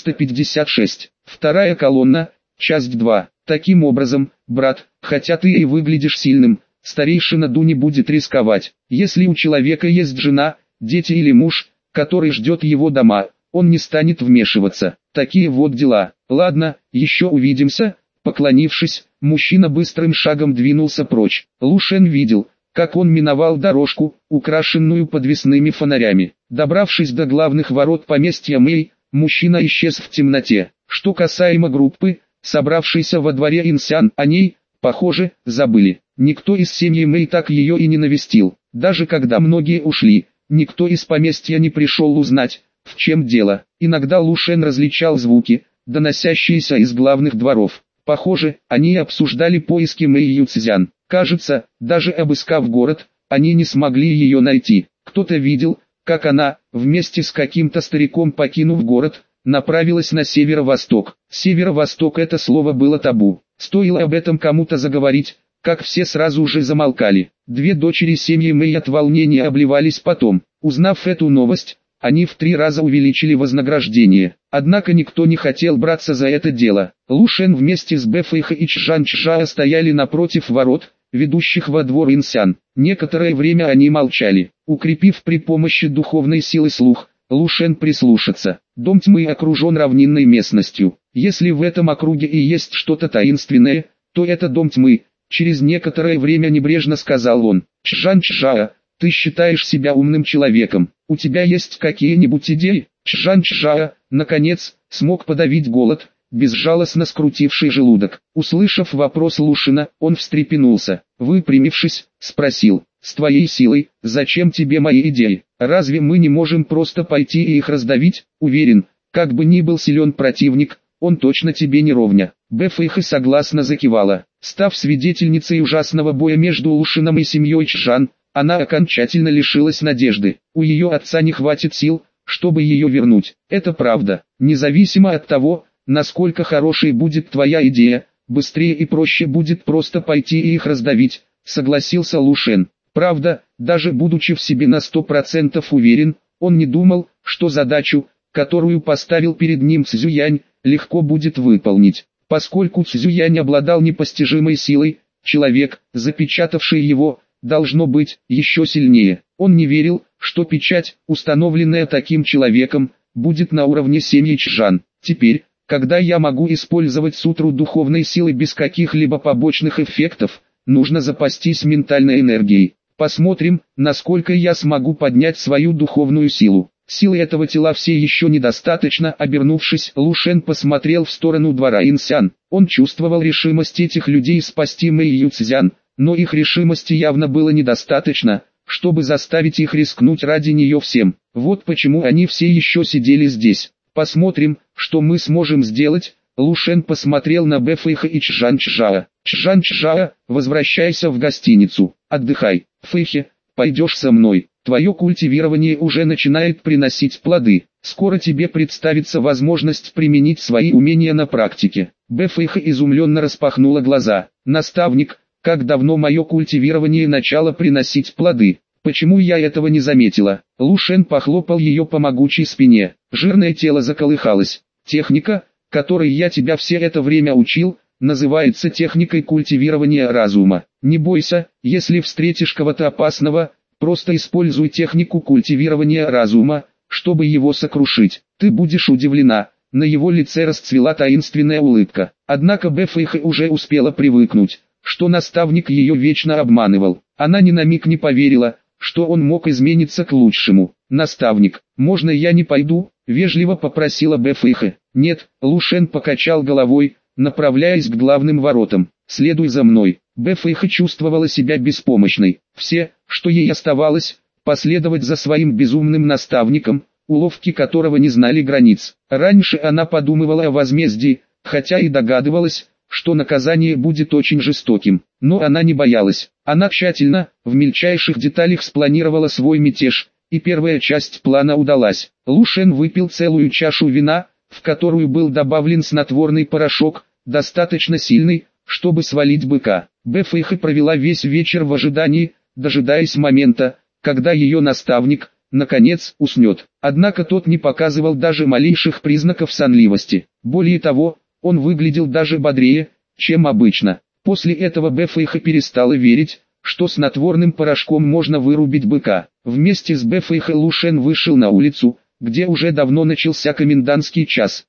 S1: 456. Вторая колонна, часть 2. Таким образом, брат, хотя ты и выглядишь сильным, старейшина Ду не будет рисковать. Если у человека есть жена, дети или муж, который ждет его дома, он не станет вмешиваться. Такие вот дела. Ладно, еще увидимся, Поклонившись, мужчина быстрым шагом двинулся прочь. Лу Шен видел, как он миновал дорожку, украшенную подвесными фонарями. Добравшись до главных ворот поместья Мэй, мужчина исчез в темноте. Что касаемо группы, собравшейся во дворе Инсян, о ней, похоже, забыли. Никто из семьи Мэй так ее и не навестил. Даже когда многие ушли, никто из поместья не пришел узнать, в чем дело. Иногда Лу Шен различал звуки, доносящиеся из главных дворов. Похоже, они обсуждали поиски Мэй Юцзян. Кажется, даже обыскав город, они не смогли ее найти. Кто-то видел, как она, вместе с каким-то стариком покинув город, направилась на северо-восток. Северо-восток — это слово было табу. Стоило об этом кому-то заговорить, как все сразу же замолкали. Две дочери семьи Мэй от волнения обливались потом. Узнав эту новость, они в 3 раза увеличили вознаграждение. Однако никто не хотел браться за это дело. Лу Шен вместе с Бэфэйхэ и Чжан Чжао стояли напротив ворот, ведущих во двор Инсян. Некоторое время они молчали. Укрепив при помощи духовной силы слух, Лу Шен прислушаться. Дом тьмы окружен равнинной местностью. Если в этом округе и есть что-то таинственное, то это дом тьмы. Через некоторое время небрежно сказал он. Чжан Чжао, ты считаешь себя умным человеком. У тебя есть какие-нибудь идеи? Чжан Чжао, наконец, смог подавить голод, безжалостно скрутивший желудок. Услышав вопрос Лушина, он встрепенулся. Выпрямившись, спросил: с твоей силой, зачем тебе мои идеи? Разве мы не можем просто пойти и их раздавить? Уверен, как бы ни был силен противник, он точно тебе не ровня. Бэфэйхэ согласно закивала. Став свидетельницей ужасного боя между Лушином и семьей Чжан, она окончательно лишилась надежды. У ее отца не хватит сил, чтобы ее вернуть. Это правда. Независимо от того, насколько хорошей будет твоя идея, быстрее и проще будет просто пойти и их раздавить, согласился Лу Шен. Правда, даже будучи в себе на 100% уверен, он не думал, что задачу, которую поставил перед ним Цзюянь, легко будет выполнить. Поскольку Цзюянь обладал непостижимой силой, человек, запечатавший его, должно быть, еще сильнее. Он не верил, что печать, установленная таким человеком, будет на уровне семьи Чжан. Теперь, когда я могу использовать сутру духовной силы без каких-либо побочных эффектов, нужно запастись ментальной энергией. Посмотрим, насколько я смогу поднять свою духовную силу. Силы этого тела все еще недостаточно. Обернувшись, Лу Шен посмотрел в сторону двора Инсян. Он чувствовал решимость этих людей спасти Мэй Юцзян, но их решимости явно было недостаточно, чтобы заставить их рискнуть ради нее всем. Вот почему они все еще сидели здесь. Посмотрим, что мы сможем сделать. Лу Шен посмотрел на Бэфэйхэ и Чжан Чжао. Чжан Чжао, возвращайся в гостиницу, отдыхай. Фэйхэ, пойдешь со мной. Твое культивирование уже начинает приносить плоды. Скоро тебе представится возможность применить свои умения на практике. Бэфэйхэ изумленно распахнула глаза. Наставник, как давно мое культивирование начало приносить плоды? Почему я этого не заметила? Лу Шен похлопал ее по могучей спине. Жирное тело заколыхалось. Техника, которой я тебя все это время учил, называется техникой культивирования разума. Не бойся, если встретишь кого-то опасного, просто используй технику культивирования разума, чтобы его сокрушить. Ты будешь удивлена. На его лице расцвела таинственная улыбка. Однако Бэфэйхэ уже успела привыкнуть, что наставник ее вечно обманывал. Она ни на миг не поверила, что он мог измениться к лучшему. «Наставник, можно я не пойду?» – вежливо попросила Бэфэйхэ. «Нет», – Лу Шен покачал головой, направляясь к главным воротам. «Следуй за мной». Бэфэйхэ чувствовала себя беспомощной. Все, что ей оставалось, последовать за своим безумным наставником, уловки которого не знали границ. Раньше она подумывала о возмездии, хотя и догадывалась, что наказание будет очень жестоким. Но она не боялась. Она тщательно, в мельчайших деталях спланировала свой мятеж, и первая часть плана удалась. Лу Шен выпил целую чашу вина, в которую был добавлен снотворный порошок, достаточно сильный, чтобы свалить быка. Бэфэйхэ провела весь вечер в ожидании, дожидаясь момента, когда ее наставник, наконец, уснет. Однако тот не показывал даже малейших признаков сонливости. Более того, он выглядел даже бодрее, чем обычно. После этого Бэфэйхэ перестала верить, что снотворным порошком можно вырубить быка. Вместе с Бэфэйхэ Лу Шен вышел на улицу, где уже давно начался комендантский час.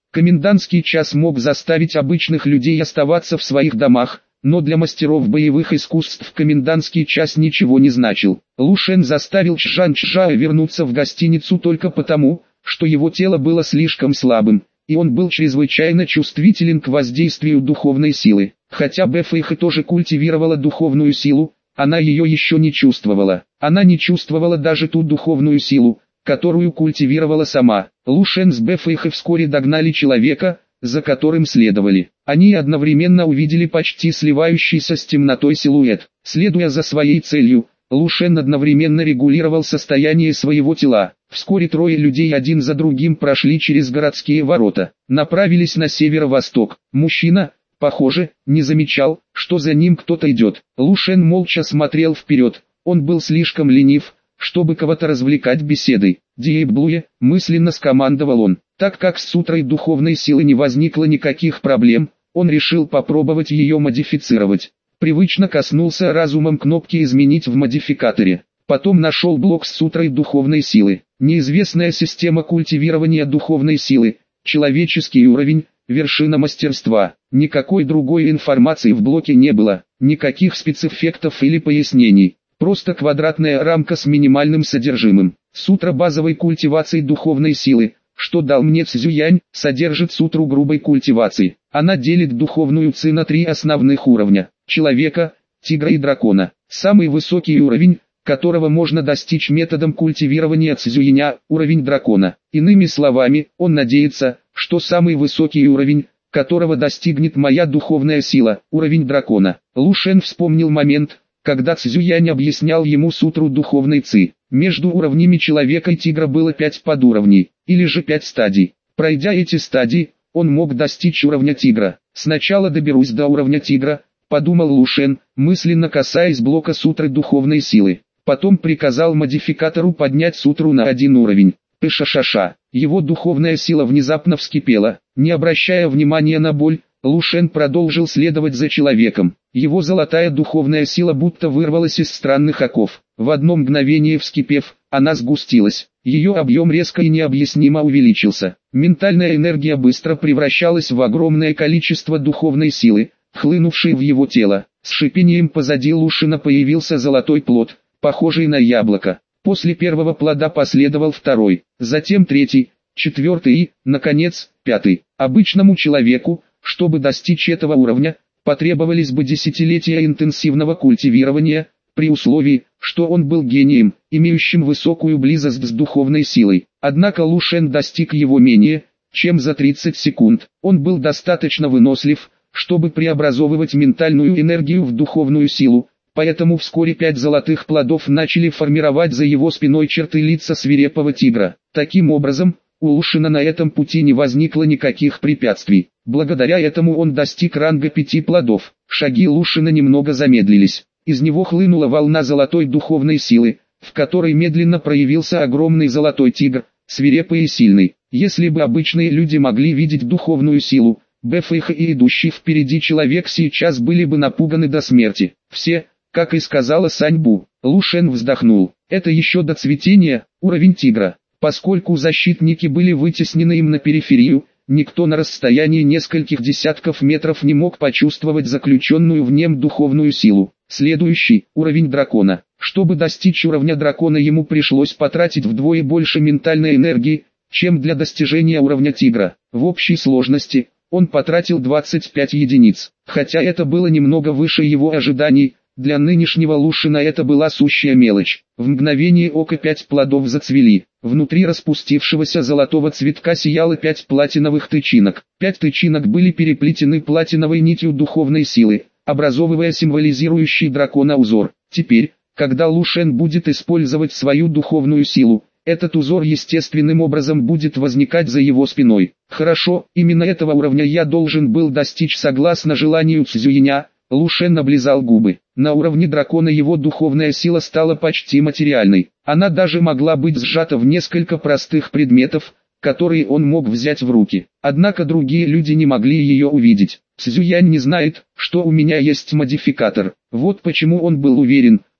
S1: Комендантский час мог заставить обычных людей оставаться в своих домах, но для мастеров боевых искусств комендантский час ничего не значил. Лу Шен заставил Чжан Чжая вернуться в гостиницу только потому, что его тело было слишком слабым, и он был чрезвычайно чувствителен к воздействию духовной силы. Хотя Бэфэйхэ тоже культивировала духовную силу, она ее еще не чувствовала. Она не чувствовала даже ту духовную силу, которую культивировала сама. Лу Шен с Бэфэйхэ вскоре догнали человека, за которым следовали. Они одновременно увидели почти сливающийся с темнотой силуэт. Следуя за своей целью, Лу Шен одновременно регулировал состояние своего тела. Вскоре трое людей один за другим прошли через городские ворота, направились на северо-восток. Мужчина, похоже, не замечал, что за ним кто-то идет. Лу Шен молча смотрел вперед, он был слишком ленив, чтобы кого-то развлекать беседой. «Диэблуе», мысленно скомандовал он. Так как с сутрой духовной силы не возникло никаких проблем, он решил попробовать ее модифицировать. Привычно коснулся разумом кнопки «Изменить» в модификаторе. Потом нашел блок с сутрой духовной силы. Неизвестная система культивирования духовной силы, человеческий уровень, вершина мастерства. Никакой другой информации в блоке не было, никаких спецэффектов или пояснений. Просто квадратная рамка с минимальным содержимым. Сутра базовой культивации духовной силы, что дал мне Цзюянь, содержит сутру грубой культивации. Она делит духовную ци на 3 основных уровня: человека, тигра и дракона. Самый высокий уровень, которого можно достичь методом культивирования Цзюяня, уровень дракона. Иными словами, он надеется, что самый высокий уровень, которого достигнет моя духовная сила, уровень дракона. Лу Шен вспомнил момент, когда Цзюянь объяснял ему сутру духовной ци. Между уровнями человека и тигра было 5 подуровней, или же 5 стадий. Пройдя эти стадии, он мог достичь уровня тигра. «Сначала доберусь до уровня тигра», — подумал Лу Шен, мысленно касаясь блока сутры духовной силы. Потом приказал модификатору поднять сутру на 1 уровень. Пышашаша. Его духовная сила внезапно вскипела. Не обращая внимания на боль, Лу Шен продолжил следовать за человеком. Его золотая духовная сила будто вырвалась из странных оков. В одно мгновение вскипев, она сгустилась. Ее объем резко и необъяснимо увеличился. Ментальная энергия быстро превращалась в огромное количество духовной силы, хлынувшей в его тело. С шипением позади Лу Шена появился золотой плод, похожий на яблоко. После первого плода последовал второй, затем третий, четвертый и, наконец, пятый. Обычному человеку, чтобы достичь этого уровня, потребовались бы десятилетия интенсивного культивирования, при условии, что он был гением, имеющим высокую близость с духовной силой. Однако Лу Шен достиг его менее, чем за 30 секунд. Он был достаточно вынослив, чтобы преобразовывать ментальную энергию в духовную силу, поэтому вскоре 5 золотых плодов начали формировать за его спиной черты лица свирепого тигра. Таким образом, у Лу Шена на этом пути не возникло никаких препятствий. Благодаря этому он достиг ранга 5 плодов. Шаги Лу Шена немного замедлились. Из него хлынула волна золотой духовной силы, в которой медленно проявился огромный золотой тигр, свирепый и сильный. Если бы обычные люди могли видеть духовную силу, Бэфэйхэ и идущий впереди человек сейчас были бы напуганы до смерти. Все, как и сказала Саньбу. Лу Шен вздохнул. Это еще до цветения, уровень тигра. Поскольку защитники были вытеснены им на периферию, никто на расстоянии нескольких десятков метров не мог почувствовать заключенную в нем духовную силу. Следующий, уровень дракона. Чтобы достичь уровня дракона, ему пришлось потратить вдвое больше ментальной энергии, чем для достижения уровня тигра. В общей сложности, он потратил 25 единиц. Хотя это было немного выше его ожиданий, для нынешнего Лу Шена это была сущая мелочь. В мгновение ока 5 плодов зацвели. Внутри распустившегося золотого цветка сияло 5 платиновых тычинок. 5 тычинок были переплетены платиновой нитью духовной силы, образовывая символизирующий дракона узор. Теперь, когда Лу Шен будет использовать свою духовную силу, этот узор естественным образом будет возникать за его спиной. Хорошо, именно этого уровня я должен был достичь согласно желанию Цзюяня. Лу Шен облизал губы. На уровне дракона его духовная сила стала почти материальной. Она даже могла быть сжата в несколько простых предметов, которые он мог взять в руки. Однако другие люди не могли ее увидеть. Цзюянь не знает, что у меня есть модификатор. Вот почему он был уверен,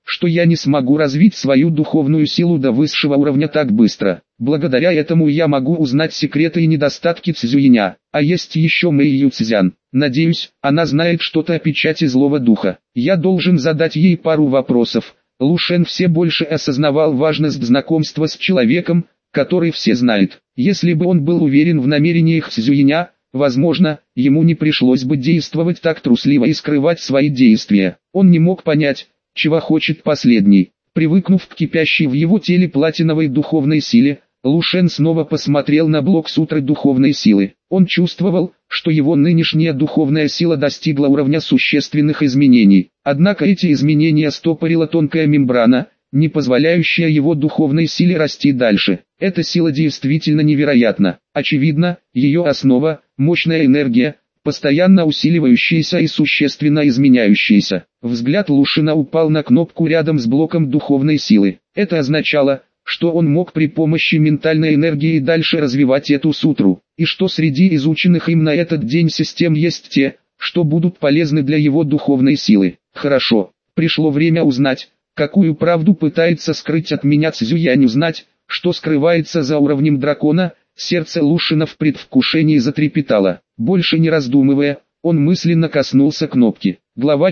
S1: что я не смогу развить свою духовную силу до высшего уровня так быстро. Благодаря этому я могу узнать секреты и недостатки Цзюиня. А есть еще Мэй Юцзян. Надеюсь, она знает что-то о печати злого духа. Я должен задать ей пару вопросов. Лу Шен все больше осознавал важность знакомства с человеком, который все знает. Если бы он был уверен в намерениях Цзюиня, возможно, ему не пришлось бы действовать так трусливо и скрывать свои действия. Он не мог понять, чего хочет последний. Привыкнув к кипящей в его теле платиновой духовной силе, Лу Шен снова посмотрел на блок сутры духовной силы. Он чувствовал, что его нынешняя духовная сила достигла уровня существенных изменений. Однако эти изменения стопорила тонкая мембрана, не позволяющая его духовной силе расти дальше. Эта сила действительно невероятна. Очевидно, ее основа – мощная энергия, постоянно усиливающаяся и существенно изменяющаяся. Взгляд Лушина упал на кнопку рядом с блоком духовной силы. Это означало, что он мог при помощи ментальной энергии дальше развивать эту сутру, и что среди изученных им на этот день систем есть те, что будут полезны для его духовной силы. Хорошо, пришло время узнать, какую правду пытается скрыть от меня Цзюянь, узнать, что скрывается за уровнем дракона. Сердце Лушина в предвкушении затрепетало. Больше не раздумывая, он мысленно коснулся кнопки. Глава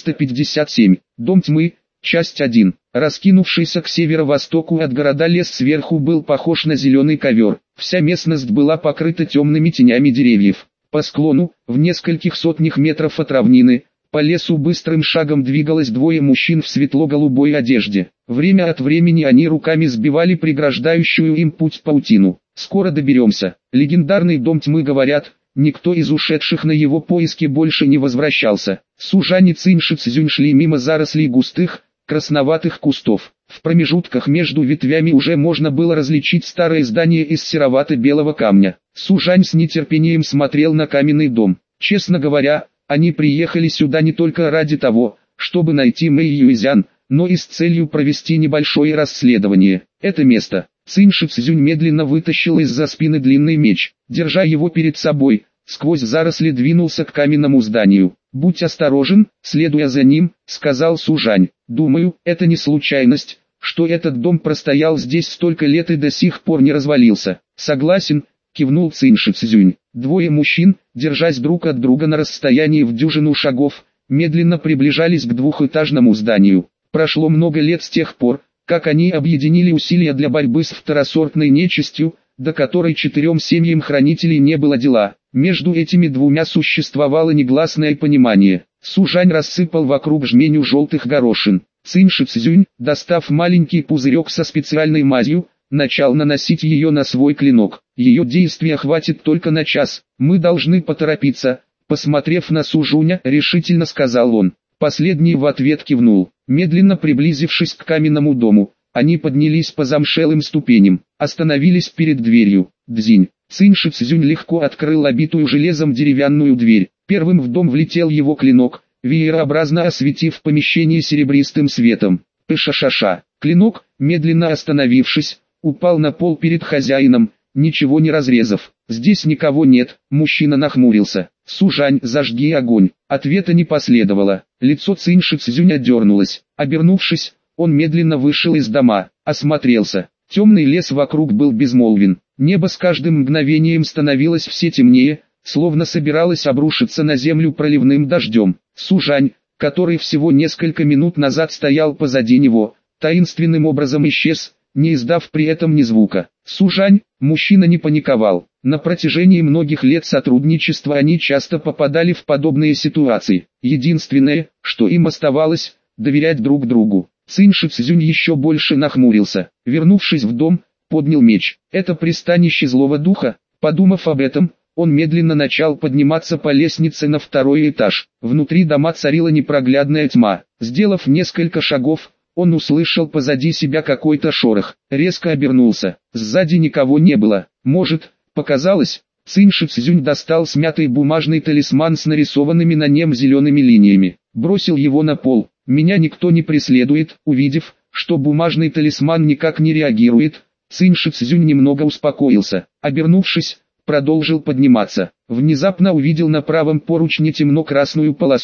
S1: 457. Дом тьмы. Часть 1. Раскинувшийся к северо-востоку от города лес сверху был похож на зеленый ковер. Вся местность была покрыта темными тенями деревьев. По склону, в нескольких сотнях метров от равнины, по лесу быстрым шагом двигалось двое мужчин в светло-голубой одежде. Время от времени они руками сбивали преграждающую им путь паутину. «Скоро доберемся». Легендарный дом тьмы, говорят, никто из ушедших на его поиски больше не возвращался. Сужань и Цинши Цзюнь шли мимо зарослей густых, красноватых кустов. В промежутках между ветвями уже можно было различить старое здание из серовато-белого камня. Сужань с нетерпением смотрел на каменный дом. Честно говоря, они приехали сюда не только ради того, чтобы найти Мэй Юйзян, но и с целью провести небольшое расследование. Это место. Цинши Цзюнь медленно вытащил из-за спины длинный меч. Держа его перед собой, сквозь заросли двинулся к каменному зданию. «Будь осторожен, следуя за ним», — сказал Сужань. «Думаю, это не случайность, что этот дом простоял здесь столько лет и до сих пор не развалился». «Согласен», — кивнул Цинши Цзюнь. Двое мужчин, держась друг от друга на расстоянии в дюжину шагов, медленно приближались к двухэтажному зданию. Прошло много лет с тех пор, как они объединили усилия для борьбы с второсортной нечистью, до которой 4 семьям хранителей не было дела. Между этими двумя существовало негласное понимание. Сужань рассыпал вокруг жменю желтых горошин. Цинши Цзюнь, достав маленький пузырек со специальной мазью, начал наносить ее на свой клинок. Ее действия хватит только на час. Мы должны поторопиться. Посмотрев на Сужуня, решительно сказал он. Последний в ответ кивнул. Медленно приблизившись к каменному дому, они поднялись по замшелым ступеням, остановились перед дверью. Дзинь. Цинши Цзюнь легко открыл обитую железом деревянную дверь. Первым в дом влетел его клинок, веерообразно осветив помещение серебристым светом. Пыша-ша-ша. Клинок, медленно остановившись, упал на пол перед хозяином, ничего не разрезав. «Здесь никого нет», мужчина нахмурился. «Сужань, зажги огонь». Ответа не последовало. Лицо Цинши Цзюня дернулось. Обернувшись, он медленно вышел из дома, осмотрелся. Темный лес вокруг был безмолвен. Небо с каждым мгновением становилось все темнее, словно собиралось обрушиться на землю проливным дождем. Сужань, который всего несколько минут назад стоял позади него, таинственным образом исчез, не издав при этом ни звука. Сужань, мужчина не паниковал. На протяжении многих лет сотрудничества они часто попадали в подобные ситуации. Единственное, что им оставалось, доверять друг другу. Цинши Цзюнь еще больше нахмурился. Вернувшись в дом, поднял меч. Это пристанище злого духа. Подумав об этом, он медленно начал подниматься по лестнице на 2-й этаж. Внутри дома царила непроглядная тьма. Сделав несколько шагов, он услышал позади себя какой-то шорох. Резко обернулся. Сзади никого не было. Может, показалось? Цинши Цзюнь достал смятый бумажный талисман с нарисованными на нем зелеными линиями. Бросил его на пол. «Меня никто не преследует». Увидев, что бумажный талисман никак не реагирует, Цинши Цзюнь немного успокоился. Обернувшись, продолжил подниматься. Внезапно увидел на правом поручне темно-красную полосу.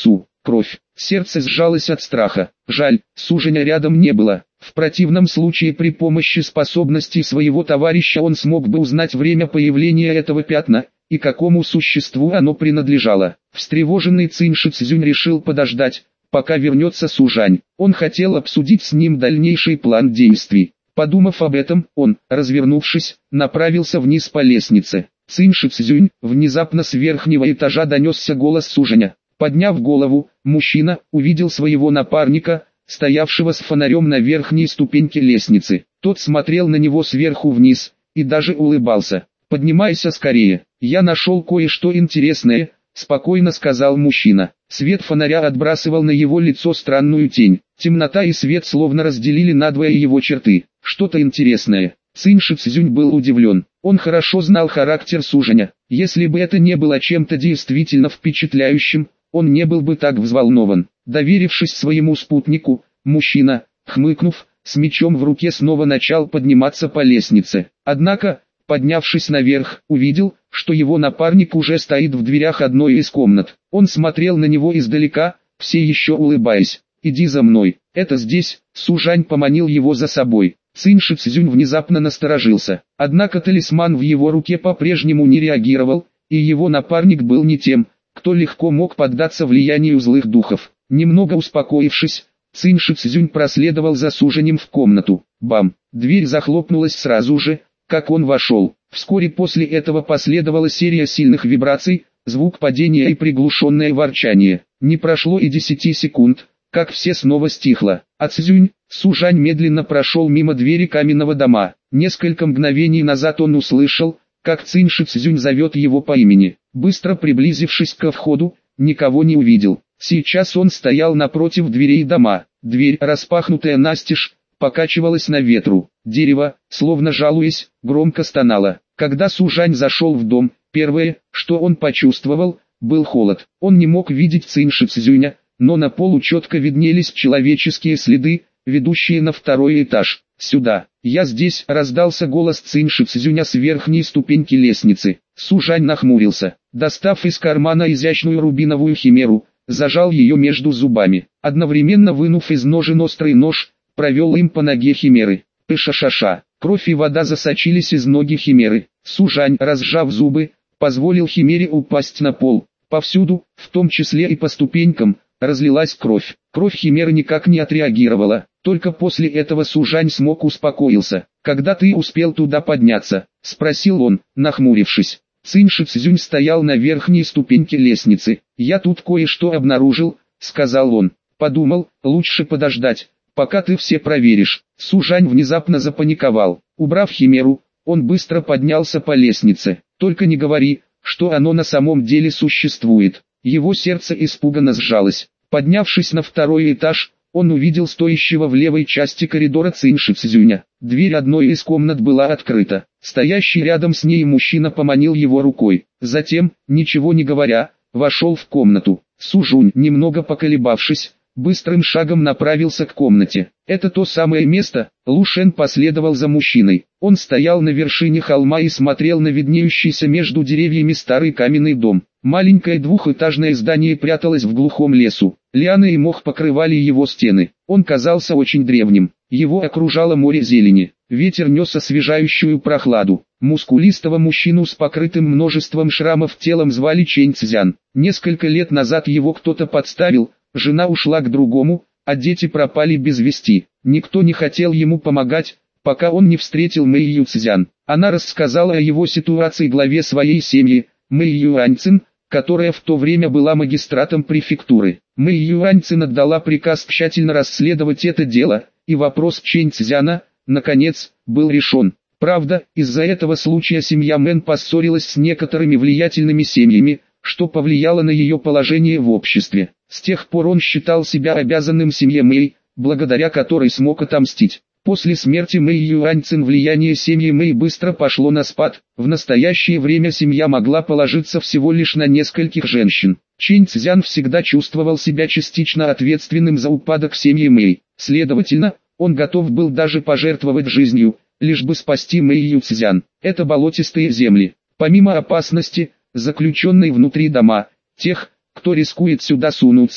S1: кровь. Сердце сжалось от страха. Жаль, Суженя рядом не было. В противном случае при помощи способностей своего товарища он смог бы узнать время появления этого пятна, и какому существу оно принадлежало. Встревоженный Цинь Шицзюнь решил подождать, пока вернется Сужань. Он хотел обсудить с ним дальнейший план действий. Подумав об этом, он, развернувшись, направился вниз по лестнице. Цинь Шицзюнь, внезапно с верхнего этажа донесся голос Сужаня. Подняв голову, мужчина увидел своего напарника, стоявшего с фонарем на верхней ступеньке лестницы. Тот смотрел на него сверху вниз, и даже улыбался. «Поднимайся скорее, я нашел кое-что интересное», — спокойно сказал мужчина. Свет фонаря отбрасывал на его лицо странную тень. Темнота и свет словно разделили надвое его черты. Что-то интересное. Цинь Шицзюнь был удивлен. Он хорошо знал характер Сужаня. Если бы это не было чем-то действительно впечатляющим, он не был бы так взволнован. Доверившись своему спутнику, мужчина, хмыкнув, с мечом в руке снова начал подниматься по лестнице. Однако, поднявшись наверх, увидел, что его напарник уже стоит в дверях одной из комнат. Он смотрел на него издалека, все еще улыбаясь. «Иди за мной, это здесь», — Сужань поманил его за собой. Цинь Шицзюнь внезапно насторожился. Однако талисман в его руке по-прежнему не реагировал, и его напарник был не тем, кто легко мог поддаться влиянию злых духов. Немного успокоившись, Цинь Шицзюнь проследовал за Сужанем в комнату. Бам! Дверь захлопнулась сразу же, как он вошел. Вскоре после этого последовала серия сильных вибраций, звук падения и приглушенное ворчание. Не прошло и 10 секунд, как все снова стихло. А Сужань медленно прошел мимо двери каменного дома. Несколько мгновений назад он услышал, как Цинь Шицзюнь зовет его по имени. Быстро приблизившись ко входу, никого не увидел. Сейчас он стоял напротив дверей дома. Дверь, распахнутая настежь, покачивалась на ветру. Дерево, словно жалуясь, громко стонало. Когда Сужань зашел в дом, первое, что он почувствовал, был холод. Он не мог видеть Цинь Шицзюня, но на полу четко виднелись человеческие следы, ведущие на второй этаж. «Сюда, я здесь», — раздался голос Цинь Шицзюня с верхней ступеньки лестницы. Сужань нахмурился. Достав из кармана изящную рубиновую химеру, зажал ее между зубами. Одновременно вынув из ножен острый нож, провел им по ноге химеры. Пыша-ша-ша. Кровь и вода засочились из ноги химеры. Сужань, разжав зубы, позволил химере упасть на пол. Повсюду, в том числе и по ступенькам, разлилась кровь. Кровь химеры никак не отреагировала. Только после этого Сужань смог успокоиться. «Когда ты успел туда подняться?» — спросил он, нахмурившись. Цинь Шицзюнь стоял на верхней ступеньке лестницы. «Я тут кое-что обнаружил», — сказал он. «Подумал, лучше подождать, пока ты все проверишь». Сужань внезапно запаниковал. Убрав химеру, он быстро поднялся по лестнице. «Только не говори, что оно на самом деле существует». Его сердце испуганно сжалось. Поднявшись на второй этаж, он увидел стоящего в левой части коридора Цинь Шицзюня. Дверь одной из комнат была открыта. Стоящий рядом с ней мужчина поманил его рукой. Затем, ничего не говоря, вошел в комнату. Сужунь, немного поколебавшись, быстрым шагом направился к комнате. «Это то самое место», — Лу Шен последовал за мужчиной. Он стоял на вершине холма и смотрел на виднеющийся между деревьями старый каменный дом. Маленькое двухэтажное здание пряталось в глухом лесу. Лианы и мох покрывали его стены. Он казался очень древним. Его окружало море зелени. Ветер нес освежающую прохладу. Мускулистого мужчину с покрытым множеством шрамов телом звали Чэнь Цзян. Несколько лет назад его кто-то подставил, жена ушла к другому, а дети пропали без вести. Никто не хотел ему помогать, пока он не встретил Мэй Юцзян. Она рассказала о его ситуации главе своей семьи, Мэй Юаньцин, которая в то время была магистратом префектуры. Мэй Юаньцин отдала приказ тщательно расследовать это дело, и вопрос Чэнь Цзяна, наконец, был решен. Правда, из-за этого случая семья Мэн поссорилась с некоторыми влиятельными семьями, что повлияло на ее положение в обществе. С тех пор он считал себя обязанным семье Мэй, благодаря которой смог отомстить. После смерти Мэй Юаньцин влияние семьи Мэй быстро пошло на спад. В настоящее время семья могла положиться всего лишь на нескольких женщин. Чэнь Цзян всегда чувствовал себя частично ответственным за упадок семьи Мэй. Следовательно, он готов был даже пожертвовать жизнью, лишь бы спасти Мэй Юцзян. Это болотистые земли. Помимо опасности, заключенной внутри дома, тех, кто рискует сюда сунуться,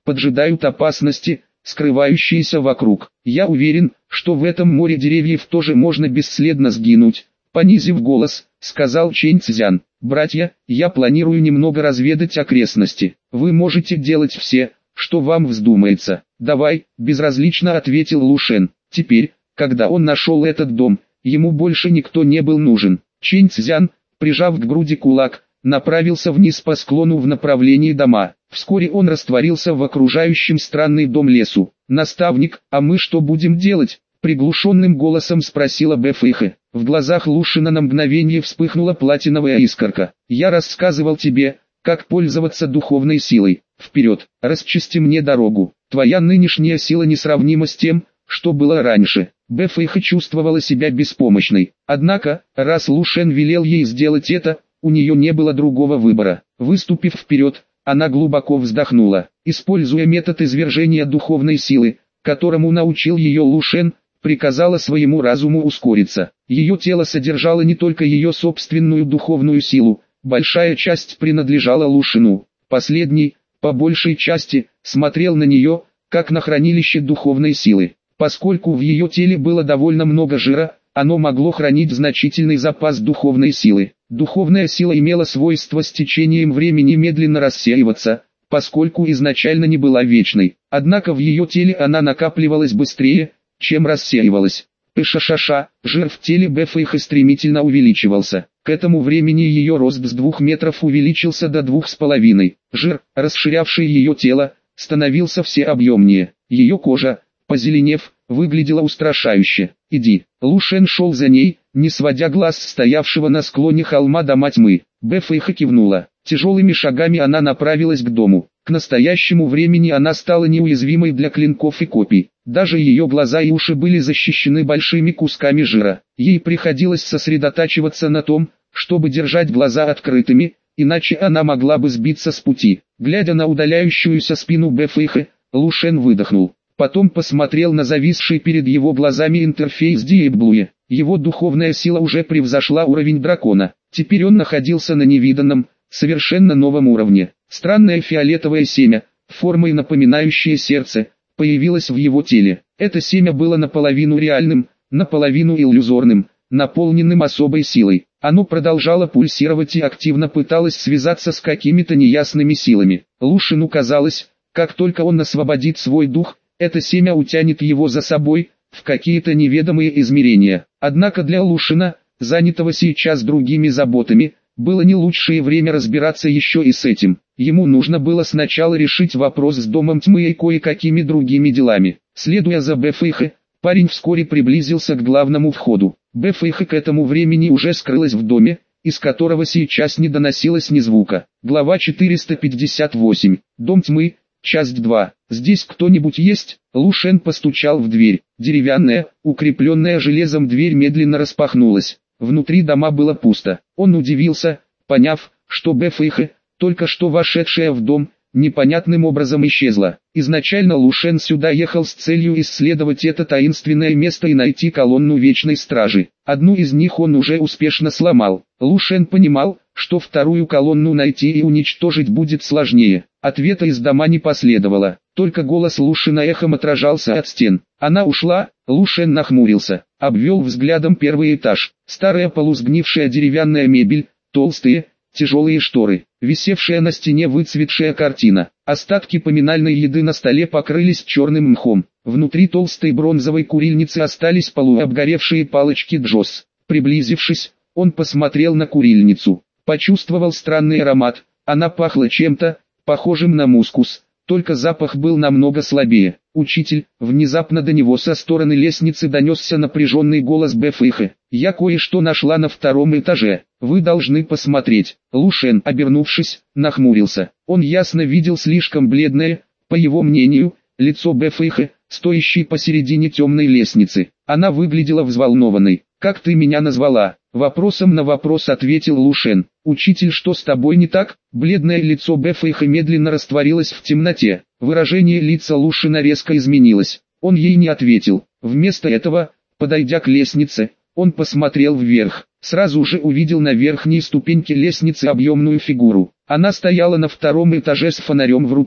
S1: поджидают опасности, скрывающиеся вокруг. Я уверен, что в этом море деревьев тоже можно бесследно сгинуть. Понизив голос, сказал Чэнь Цзян. Братья, я планирую немного разведать окрестности. Вы можете делать все, что вам вздумается. Давай, безразлично ответил Лу Шен. Теперь, когда он нашел этот дом, ему больше никто не был нужен. Чэнь Цзян, прижав к груди кулак, направился вниз по склону в направлении дома. Вскоре он растворился в окружающем странный дом лесу. «Наставник, а мы что будем делать?» — приглушенным голосом спросила Бэфэйхэ. В глазах Лушина на мгновение вспыхнула платиновая искорка. «Я рассказывал тебе, как пользоваться духовной силой. Вперед, расчисти мне дорогу. Твоя нынешняя сила несравнима с тем, что было раньше». Бэфэйхэ чувствовала себя беспомощной. Однако, раз Лушен велел ей сделать это, у нее не было другого выбора. Выступив вперед, она глубоко вздохнула. Используя метод извержения духовной силы, которому научил ее Лушен, приказала своему разуму ускориться. Ее тело содержало не только ее собственную духовную силу, большая часть принадлежала Лушину. Последний, по большей части, смотрел на нее, как на хранилище духовной силы. Поскольку в ее теле было довольно много жира, оно могло хранить значительный запас духовной силы. Духовная сила имела свойство с течением времени медленно рассеиваться, поскольку изначально не была вечной. Однако в ее теле она накапливалась быстрее, чем рассеивалась. Пышашаша, жир в теле Бэфэйхэ стремительно увеличивался. К этому времени ее рост с 2 метров увеличился до 2,5. Жир, расширявший ее тело, становился все объемнее. Ее кожа, позеленев, выглядела устрашающе. «Иди». Лу Шен шел за ней, не сводя глаз с стоявшего на склоне холма дома тьмы. Бэфэйхэ кивнула. Тяжелыми шагами она направилась к дому. К настоящему времени она стала неуязвимой для клинков и копий. Даже ее глаза и уши были защищены большими кусками жира. Ей приходилось сосредотачиваться на том, чтобы держать глаза открытыми, иначе она могла бы сбиться с пути. Глядя на удаляющуюся спину Бэфэйхэ, Лу Шен выдохнул. Потом посмотрел на зависший перед его глазами интерфейс Диэблуя. Его духовная сила уже превзошла уровень дракона. Теперь он находился на невиданном, совершенно новом уровне. Странное фиолетовое семя, формой напоминающее сердце, появилось в его теле. Это семя было наполовину реальным, наполовину иллюзорным, наполненным особой силой. Оно продолжало пульсировать и активно пыталось связаться с какими-то неясными силами. Лушину казалось, как только он освободит свой дух, это семя утянет его за собой, в какие-то неведомые измерения. Однако для Лушина, занятого сейчас другими заботами, было не лучшее время разбираться еще и с этим. Ему нужно было сначала решить вопрос с Домом Тьмы и кое-какими другими делами. Следуя за Бэфэйхэ, парень вскоре приблизился к главному входу. Бэфэйхэ к этому времени уже скрылась в доме, из которого сейчас не доносилось ни звука. Глава 458. Дом Тьмы. Часть 2. «Здесь кто-нибудь есть?» Лу Шен постучал в дверь. Деревянная, укрепленная железом дверь медленно распахнулась. Внутри дома было пусто. Он удивился, поняв, что Бэфэйхэ, только что вошедшая в дом, непонятным образом исчезла. Изначально Лу Шен сюда ехал с целью исследовать это таинственное место и найти колонну Вечной Стражи. Одну из них он уже успешно сломал. Лу Шен понимал, что вторую колонну найти и уничтожить будет сложнее. Ответа из дома не последовало, только голос Лушина эхом отражался от стен. Она ушла. Лу Шен нахмурился, обвел взглядом первый этаж. Старая полусгнившая деревянная мебель, толстые, тяжелые шторы, висевшая на стене выцветшая картина. Остатки поминальной еды на столе покрылись черным мхом. Внутри толстой бронзовой курильницы остались полуобгоревшие палочки джос. Приблизившись, он посмотрел на курильницу. Почувствовал странный аромат. Она пахла чем-то похожим на мускус, только запах был намного слабее. «Учитель», внезапно до него со стороны лестницы донесся напряженный голос Бэфэйхэ. «Я кое-что нашла на втором этаже. Вы должны посмотреть». Лу Шен, обернувшись, нахмурился. Он ясно видел слишком бледное, по его мнению, лицо Бэфэйхэ, стоящей посередине темной лестницы. Она выглядела взволнованной. «Как ты меня назвала?» Вопросом на вопрос ответил Лу Шен. «Учитель, что с тобой не так?» Бледное лицо Бэфэйхэ медленно растворилось в темноте. Выражение лица Лу Шена резко изменилось. Он ей не ответил. Вместо этого, подойдя к лестнице, он посмотрел вверх. Сразу же увидел на верхней ступеньке лестницы объемную фигуру. Она стояла на втором этаже с фонарем в руке,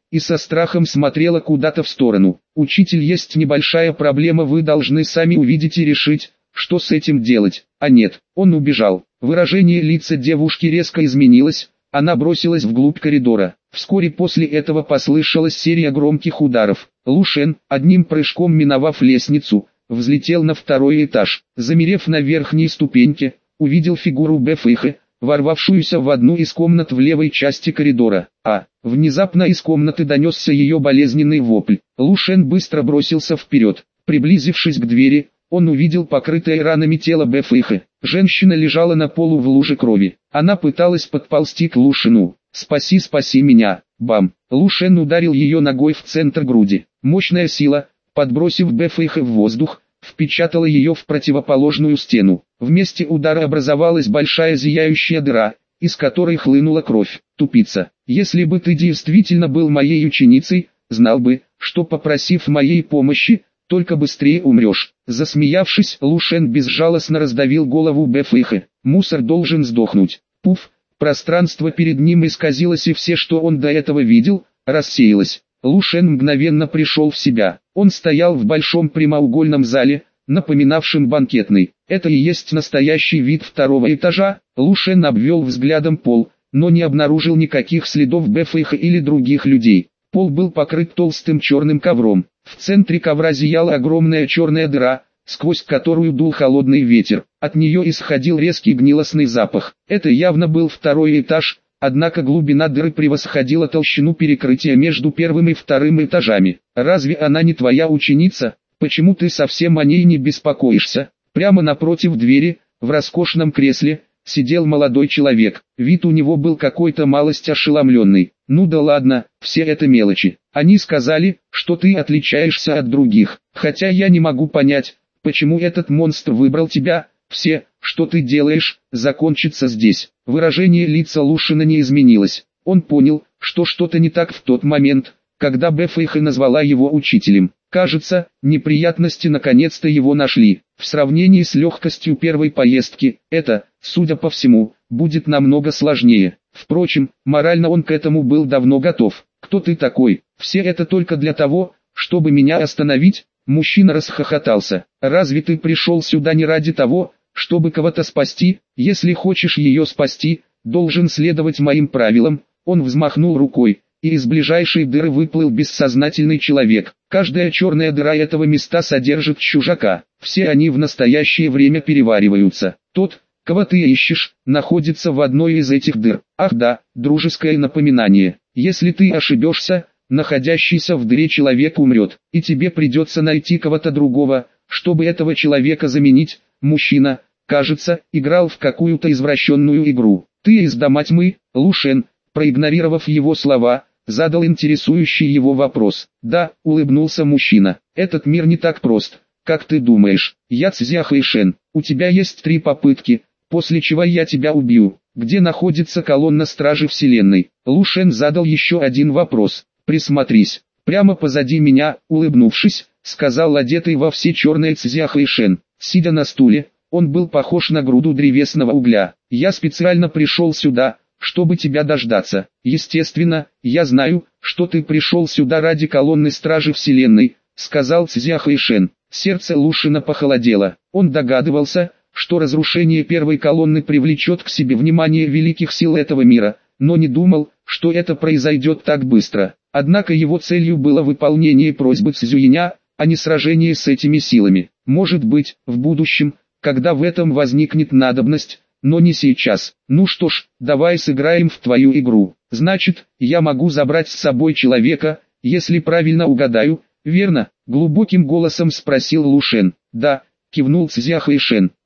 S1: и со страхом смотрела куда-то в сторону. «Учитель, есть небольшая проблема, вы должны сами увидеть и решить, что с этим делать». А нет, он убежал. Выражение лица девушки резко изменилось, она бросилась вглубь коридора. Вскоре после этого послышалась серия громких ударов. Лу Шен, одним прыжком миновав лестницу, взлетел на второй этаж. Замерев на верхней ступеньке, увидел фигуру Бэ Фэйхэ, ворвавшуюся в одну из комнат в левой части коридора. Внезапно из комнаты донесся ее болезненный вопль. Лу Шен быстро бросился вперед. Приблизившись к двери, он увидел покрытое ранами тело Бэ Фэйхэ. Женщина лежала на полу в луже крови. Она пыталась подползти к Лу Шену. «Спаси, спаси меня!» Бам! Лу Шен ударил ее ногой в центр груди. Мощная сила, подбросив Бэ Фэйхэ в воздух, впечатала ее в противоположную стену. В месте удара образовалась большая зияющая дыра, из которой хлынула кровь. «Тупица! Если бы ты действительно был моей ученицей, знал бы, что, попросив моей помощи, только быстрее умрешь». Засмеявшись, Лу Шен безжалостно раздавил голову Бэ Фэйхэ. «Мусор должен сдохнуть». Пуф! Пространство перед ним исказилось, и все, что он до этого видел, рассеялось. Лу Шен мгновенно пришел в себя. Он стоял в большом прямоугольном зале, напоминавшем банкетный. Это и есть настоящий вид второго этажа. Лу Шен обвел взглядом пол, но не обнаружил никаких следов Бэ Фэйхэ или других людей. Пол был покрыт толстым черным ковром. В центре ковра зияла огромная черная дыра, сквозь которую дул холодный ветер. От нее исходил резкий гнилостный запах. Это явно был второй этаж, однако глубина дыры превосходила толщину перекрытия между первым и вторым этажами. «Разве она не твоя ученица? Почему ты совсем о ней не беспокоишься?» Прямо напротив двери, в роскошном кресле, сидел молодой человек. Вид у него был какой-то малость ошеломленный. «Ну да ладно, все это мелочи. Они сказали, что ты отличаешься от других. Хотя я не могу понять, почему этот монстр выбрал тебя. Все, что ты делаешь, закончится здесь». Выражение лица Лу Шена не изменилось. Он понял, что что-то не так в тот момент, когда Бэ Фэйхэ назвала его учителем. Кажется, неприятности наконец-то его нашли. В сравнении с легкостью первой поездки, это, судя по всему, будет намного сложнее. Впрочем, морально он к этому был давно готов. «Кто ты такой? Все это только для того, чтобы меня остановить?» Мужчина расхохотался. «Разве ты пришел сюда не ради того, чтобы кого-то спасти? Если хочешь ее спасти, должен следовать моим правилам». Он взмахнул рукой, и из ближайшей дыры выплыл бессознательный человек. Каждая черная дыра этого места содержит чужака. Все они в настоящее время перевариваются. Тот, кого ты ищешь, находится в одной из этих дыр. Ах да, дружеское напоминание. Если ты ошибешься, находящийся в дыре человек умрет, и тебе придется найти кого-то другого, чтобы этого человека заменить. Мужчина, кажется, играл в какую-то извращенную игру. «Ты из дома тьмы?» Лу Шен, проигнорировав его слова, задал интересующий его вопрос. «Да», — улыбнулся мужчина, — «этот мир не так прост, как ты думаешь. Я Цзя Хэйшен, у тебя есть 3 попытки, после чего я тебя убью». «Где находится колонна Стражи Вселенной?» Лу Шен задал еще один вопрос. «Присмотрись, прямо позади меня», — улыбнувшись, сказал одетый во все черное Цзя Хэйшен. Сидя на стуле, он был похож на груду древесного угля. «Я специально пришел сюда, чтобы тебя дождаться. Естественно, я знаю, что ты пришел сюда ради колонны Стражи Вселенной», — сказал Цзя Хэйшен. Сердце Лу Шена похолодело. Он догадывался, что разрушение первой колонны привлечет к себе внимание великих сил этого мира, но не думал, что это произойдет так быстро. Однако его целью было выполнение просьбы Цзюиня, а не сражение с этими силами. Может быть, в будущем, когда в этом возникнет надобность, но не сейчас. «Ну что ж, давай сыграем в твою игру. Значит, я могу забрать с собой человека, если правильно угадаю, верно?» — глубоким голосом спросил Лу Шен. «Да», — кивнул Цзя Хэйшен.